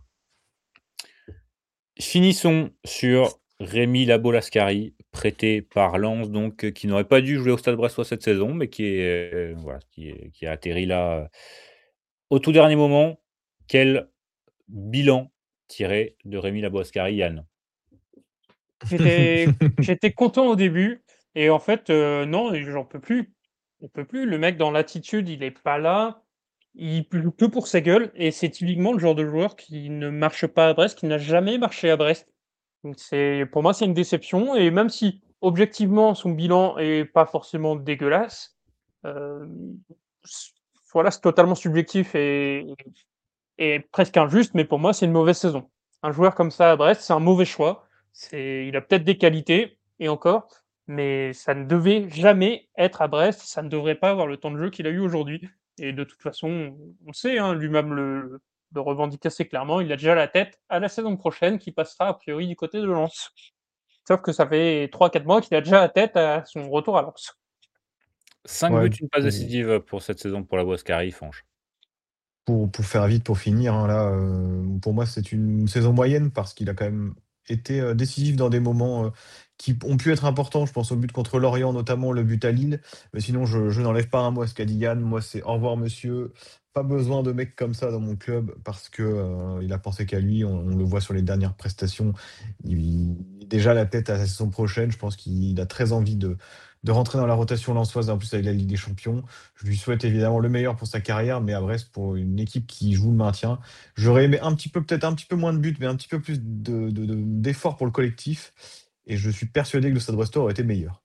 Finissons sur Rémi Labo Lascari, prêté par Lens donc, heu, qui n'aurait pas dû jouer au Stade Brestois cette saison, mais qui est, heu, voilà, qui est qui a atterri là, heu, au tout dernier moment. Quel bilan tiré de Rémi Labo Lascari, Yann? J'étais j'étais content au début et en fait, heu, non et j'en peux plus. On peut plus. Le mec dans l'attitude, il est pas là. Il joue que pour sa gueule et c'est typiquement le genre de joueur qui ne marche pas à Brest, qui n'a jamais marché à Brest. Donc c'est pour moi, c'est une déception et même si objectivement son bilan est pas forcément dégueulasse, hem, s voilà, c'est totalement subjectif et et presque injuste, mais pour moi, c'est une mauvaise saison. Un joueur comme ça à Brest, c'est un mauvais choix. C'est il a peut-être des qualités et encore, mais ça ne devait jamais être à Brest. Ça ne devrait pas avoir le temps de jeu qu'il a eu aujourd'hui et de toute façon, on le sait, hein, lui-même le le revendique assez clairement. Il a déjà la tête à la saison prochaine qui passera a priori du côté de Lens. Sauf que ça fait trois quatre mois qu'il a déjà la tête à son retour à Lens. cinq Ouais, buts, une passe pour décisive pour cette saison pour Labo Lascari, Fanche. pour pour faire vite, pour finir, hein, là, heu, pour moi, c'est une saison moyenne parce qu'il a quand même été, heu, décisif dans des moments, heu, qui ont pu être importants. Je pense au but contre Lorient, notamment le but à Lille. Mais sinon, je je n'enlève pas un mot à ce qu'a dit Yann. Moi, c'est: «Au revoir monsieur, pas besoin de mecs comme ça dans mon club» parce que, heu, il a pensé qu'à lui. On on le voit sur les dernières prestations. Il déjà la tête à la saison prochaine. Je pense qu'il a très envie de de rentrer dans la rotation lensoise, en plus avec la Ligue des Champions. Je lui souhaite évidemment le meilleur pour sa carrière, mais à Brest, pour une équipe qui joue le maintien, j'aurais aimé un petit peu, peut-être un petit peu moins de buts, mais un petit peu plus de de de d'efforts pour le collectif et je suis persuadé que le Stade Brestois aurait été meilleur.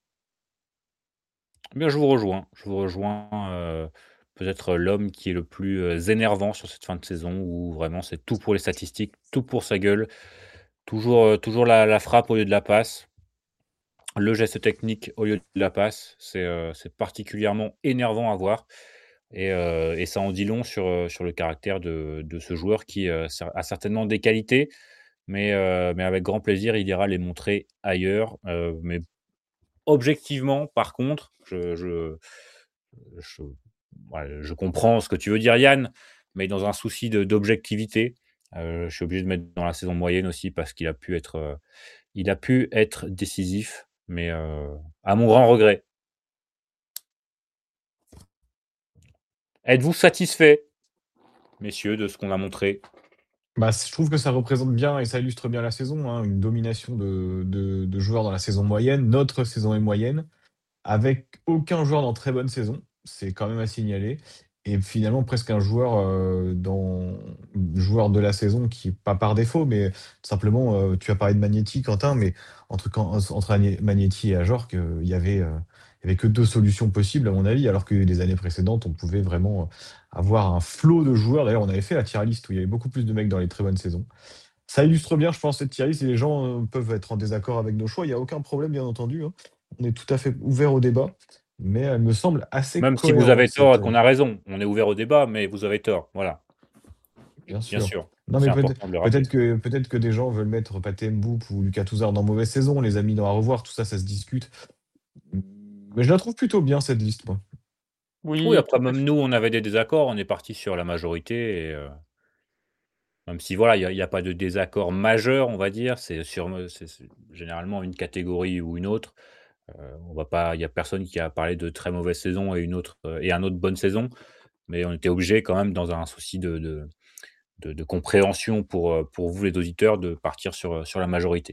Eh bien, je vous rejoins, je vous rejoins, heu, peut-être l'homme qui est le plus, heu, énervant sur cette fin de saison où vraiment c'est tout pour les statistiques, tout pour sa gueule, toujours, heu, toujours la la frappe au lieu de la passe. Le geste technique au lieu de la passe, c'est, heu, c'est particulièrement énervant à voir et heu et ça en dit long sur, heu, sur le caractère de de ce joueur qui, heu, cer a certainement des qualités, mais heu, mais avec grand plaisir, il ira les montrer ailleurs, heu, mais objectivement, par contre, je je je ouais, je comprends ce que tu veux dire, Yann, mais dans un souci de d'objectivité, heu, je suis obligé de mettre dans la saison moyenne aussi parce qu'il a pu être, heu, il a pu être décisif, mais heu, à mon grand regret. Êtes-vous satisfaits, messieurs, de ce qu'on a montré? Bah, c je trouve que ça représente bien et ça illustre bien la saison, hein, une domination de de de joueurs dans la saison moyenne. Notre saison est moyenne. Avec aucun joueur dans très bonne saison, c'est quand même à signaler et finalement presque un joueur, heu, dans joueur de la saison qui pas par défaut, mais simplement, heu, tu as parlé de Magnéty, Quentin, mais entre quand entre Agné Magnéty et Ajorc, heu, il y avait, heu, il y avait que deux solutions possibles à mon avis, alors que les années précédentes, on pouvait vraiment, heu, avoir un flot de joueurs. D'ailleurs, on avait fait la tier list où il y avait beaucoup plus de mecs dans les très bonnes saisons. Ça illustre bien, je pense, cette tier list et les gens, heu, peuvent être en désaccord avec nos choix. Il y a aucun problème, bien entendu, hein. On est tout à fait ouvert au débat, mais elle me semble assez Même si vous cohérente avez tort cette, et heu qu'on a raison, on est ouvert au débat, mais vous avez tort, voilà. bien Bien sûr. sûr, Non, c'est mais peut-être important de le rappeler. peut-être que peut-être que des gens veulent mettre Pathé Mboup ou Lucas Touzard dans mauvaise saison, les amis dans à revoir, tout ça, ça se discute. Mais je la trouve plutôt bien cette liste, moi. Oui, Oui, après tout à même fait. nous, on avait des désaccords, on est parti sur la majorité et heu, même si voilà, il y a il y a pas de désaccord majeur, on va dire, c'est sur, heu, c'est c'est généralement une catégorie ou une autre. Heu, on va pas il y a personne qui a parlé de très mauvaise saison et une autre, heu et un autre bonne saison, mais on était obligé quand même dans un souci de de de de compréhension pour, heu, pour vous les auditeurs de partir sur, heu, sur la majorité.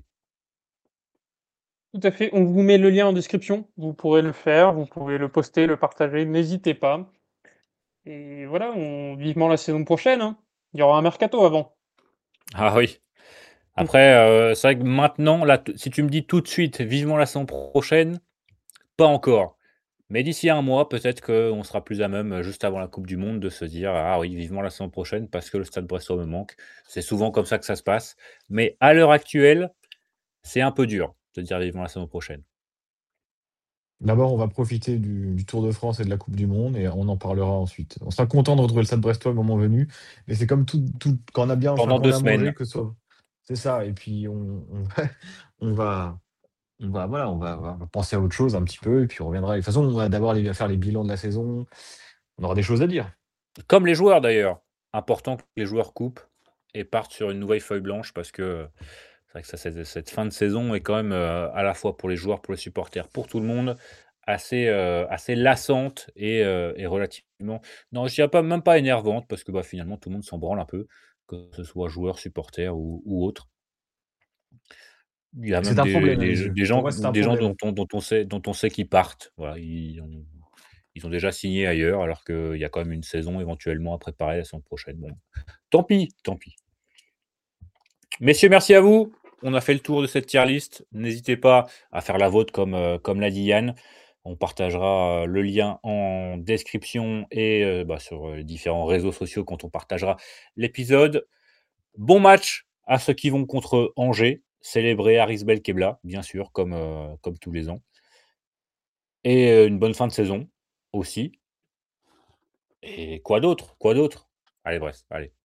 Tout à fait. On vous met le lien en description. Vous pourrez le faire, vous pouvez le poster, le partager, n'hésitez pas. Et voilà, on vivement la saison prochaine, hein. Il y aura un mercato avant. Ah oui, Mmh. après, heu, c'est vrai que maintenant là, t si tu me dis tout de suite: «Vivement la saison prochaine», pas encore. Mais d'ici un mois, peut-être qu'on sera plus à même, heu, juste avant la coupe du monde, de se dire: «Ah oui, vivement la saison prochaine parce que le Stade Brestois me manque». C'est souvent comme ça que ça se passe, mais à l'heure actuelle, c'est un peu dur de dire vivement la saison prochaine. D'abord, on va profiter du du Tour de France et de la coupe du monde et on en parlera ensuite. On sera content de retrouver le Stade Brestois le moment venu, mais c'est comme tout tout quand on a bien faim, Pendant quand on deux a mangé, semaines. que ce soit c'est ça et puis on on va on va On va voilà, on va on va penser à autre chose un petit peu et puis on reviendra. De toute façon, on va d'abord aller faire les bilans de la saison. On aura des choses à dire. Comme les joueurs d'ailleurs. Important que les joueurs coupent et partent sur une nouvelle feuille blanche parce que, heu, c'est vrai que ça cette cette fin de saison est quand même, heu, à la fois pour les joueurs, pour les supporters, pour tout le monde, assez, heu, assez lassante et heu et relativement non, je dirais pas même pas énervante parce que, bah, finalement tout le monde s'en branle un peu, que ce soit joueurs, supporters ou ou autres. Il y a C'est même un des problème à mes des yeux. des Pour gens moi, c'est un des gens problème. dont on dont on sait dont on sait qu'ils partent. Voilà, ils ont ils ont déjà signé ailleurs alors qu'il y a quand même une saison éventuellement à préparer la saison prochaine. Bon, tant pis, tant pis. Messieurs, merci à vous. On a fait le tour de cette tier list. N'hésitez pas à faire la vôtre comme, heu, comme l'a dit Yann. On partagera, heu, le lien en description et heu, bah, sur, heu, les différents réseaux sociaux quand on partagera l'épisode. Bon match à ceux qui vont contre Angers, célébrer Aris Belkebla, bien sûr, comme, heu, comme tous les ans. Et heu, une bonne fin de saison aussi. Et quoi d'autre? Quoi d'autre? Allez Brest, allez.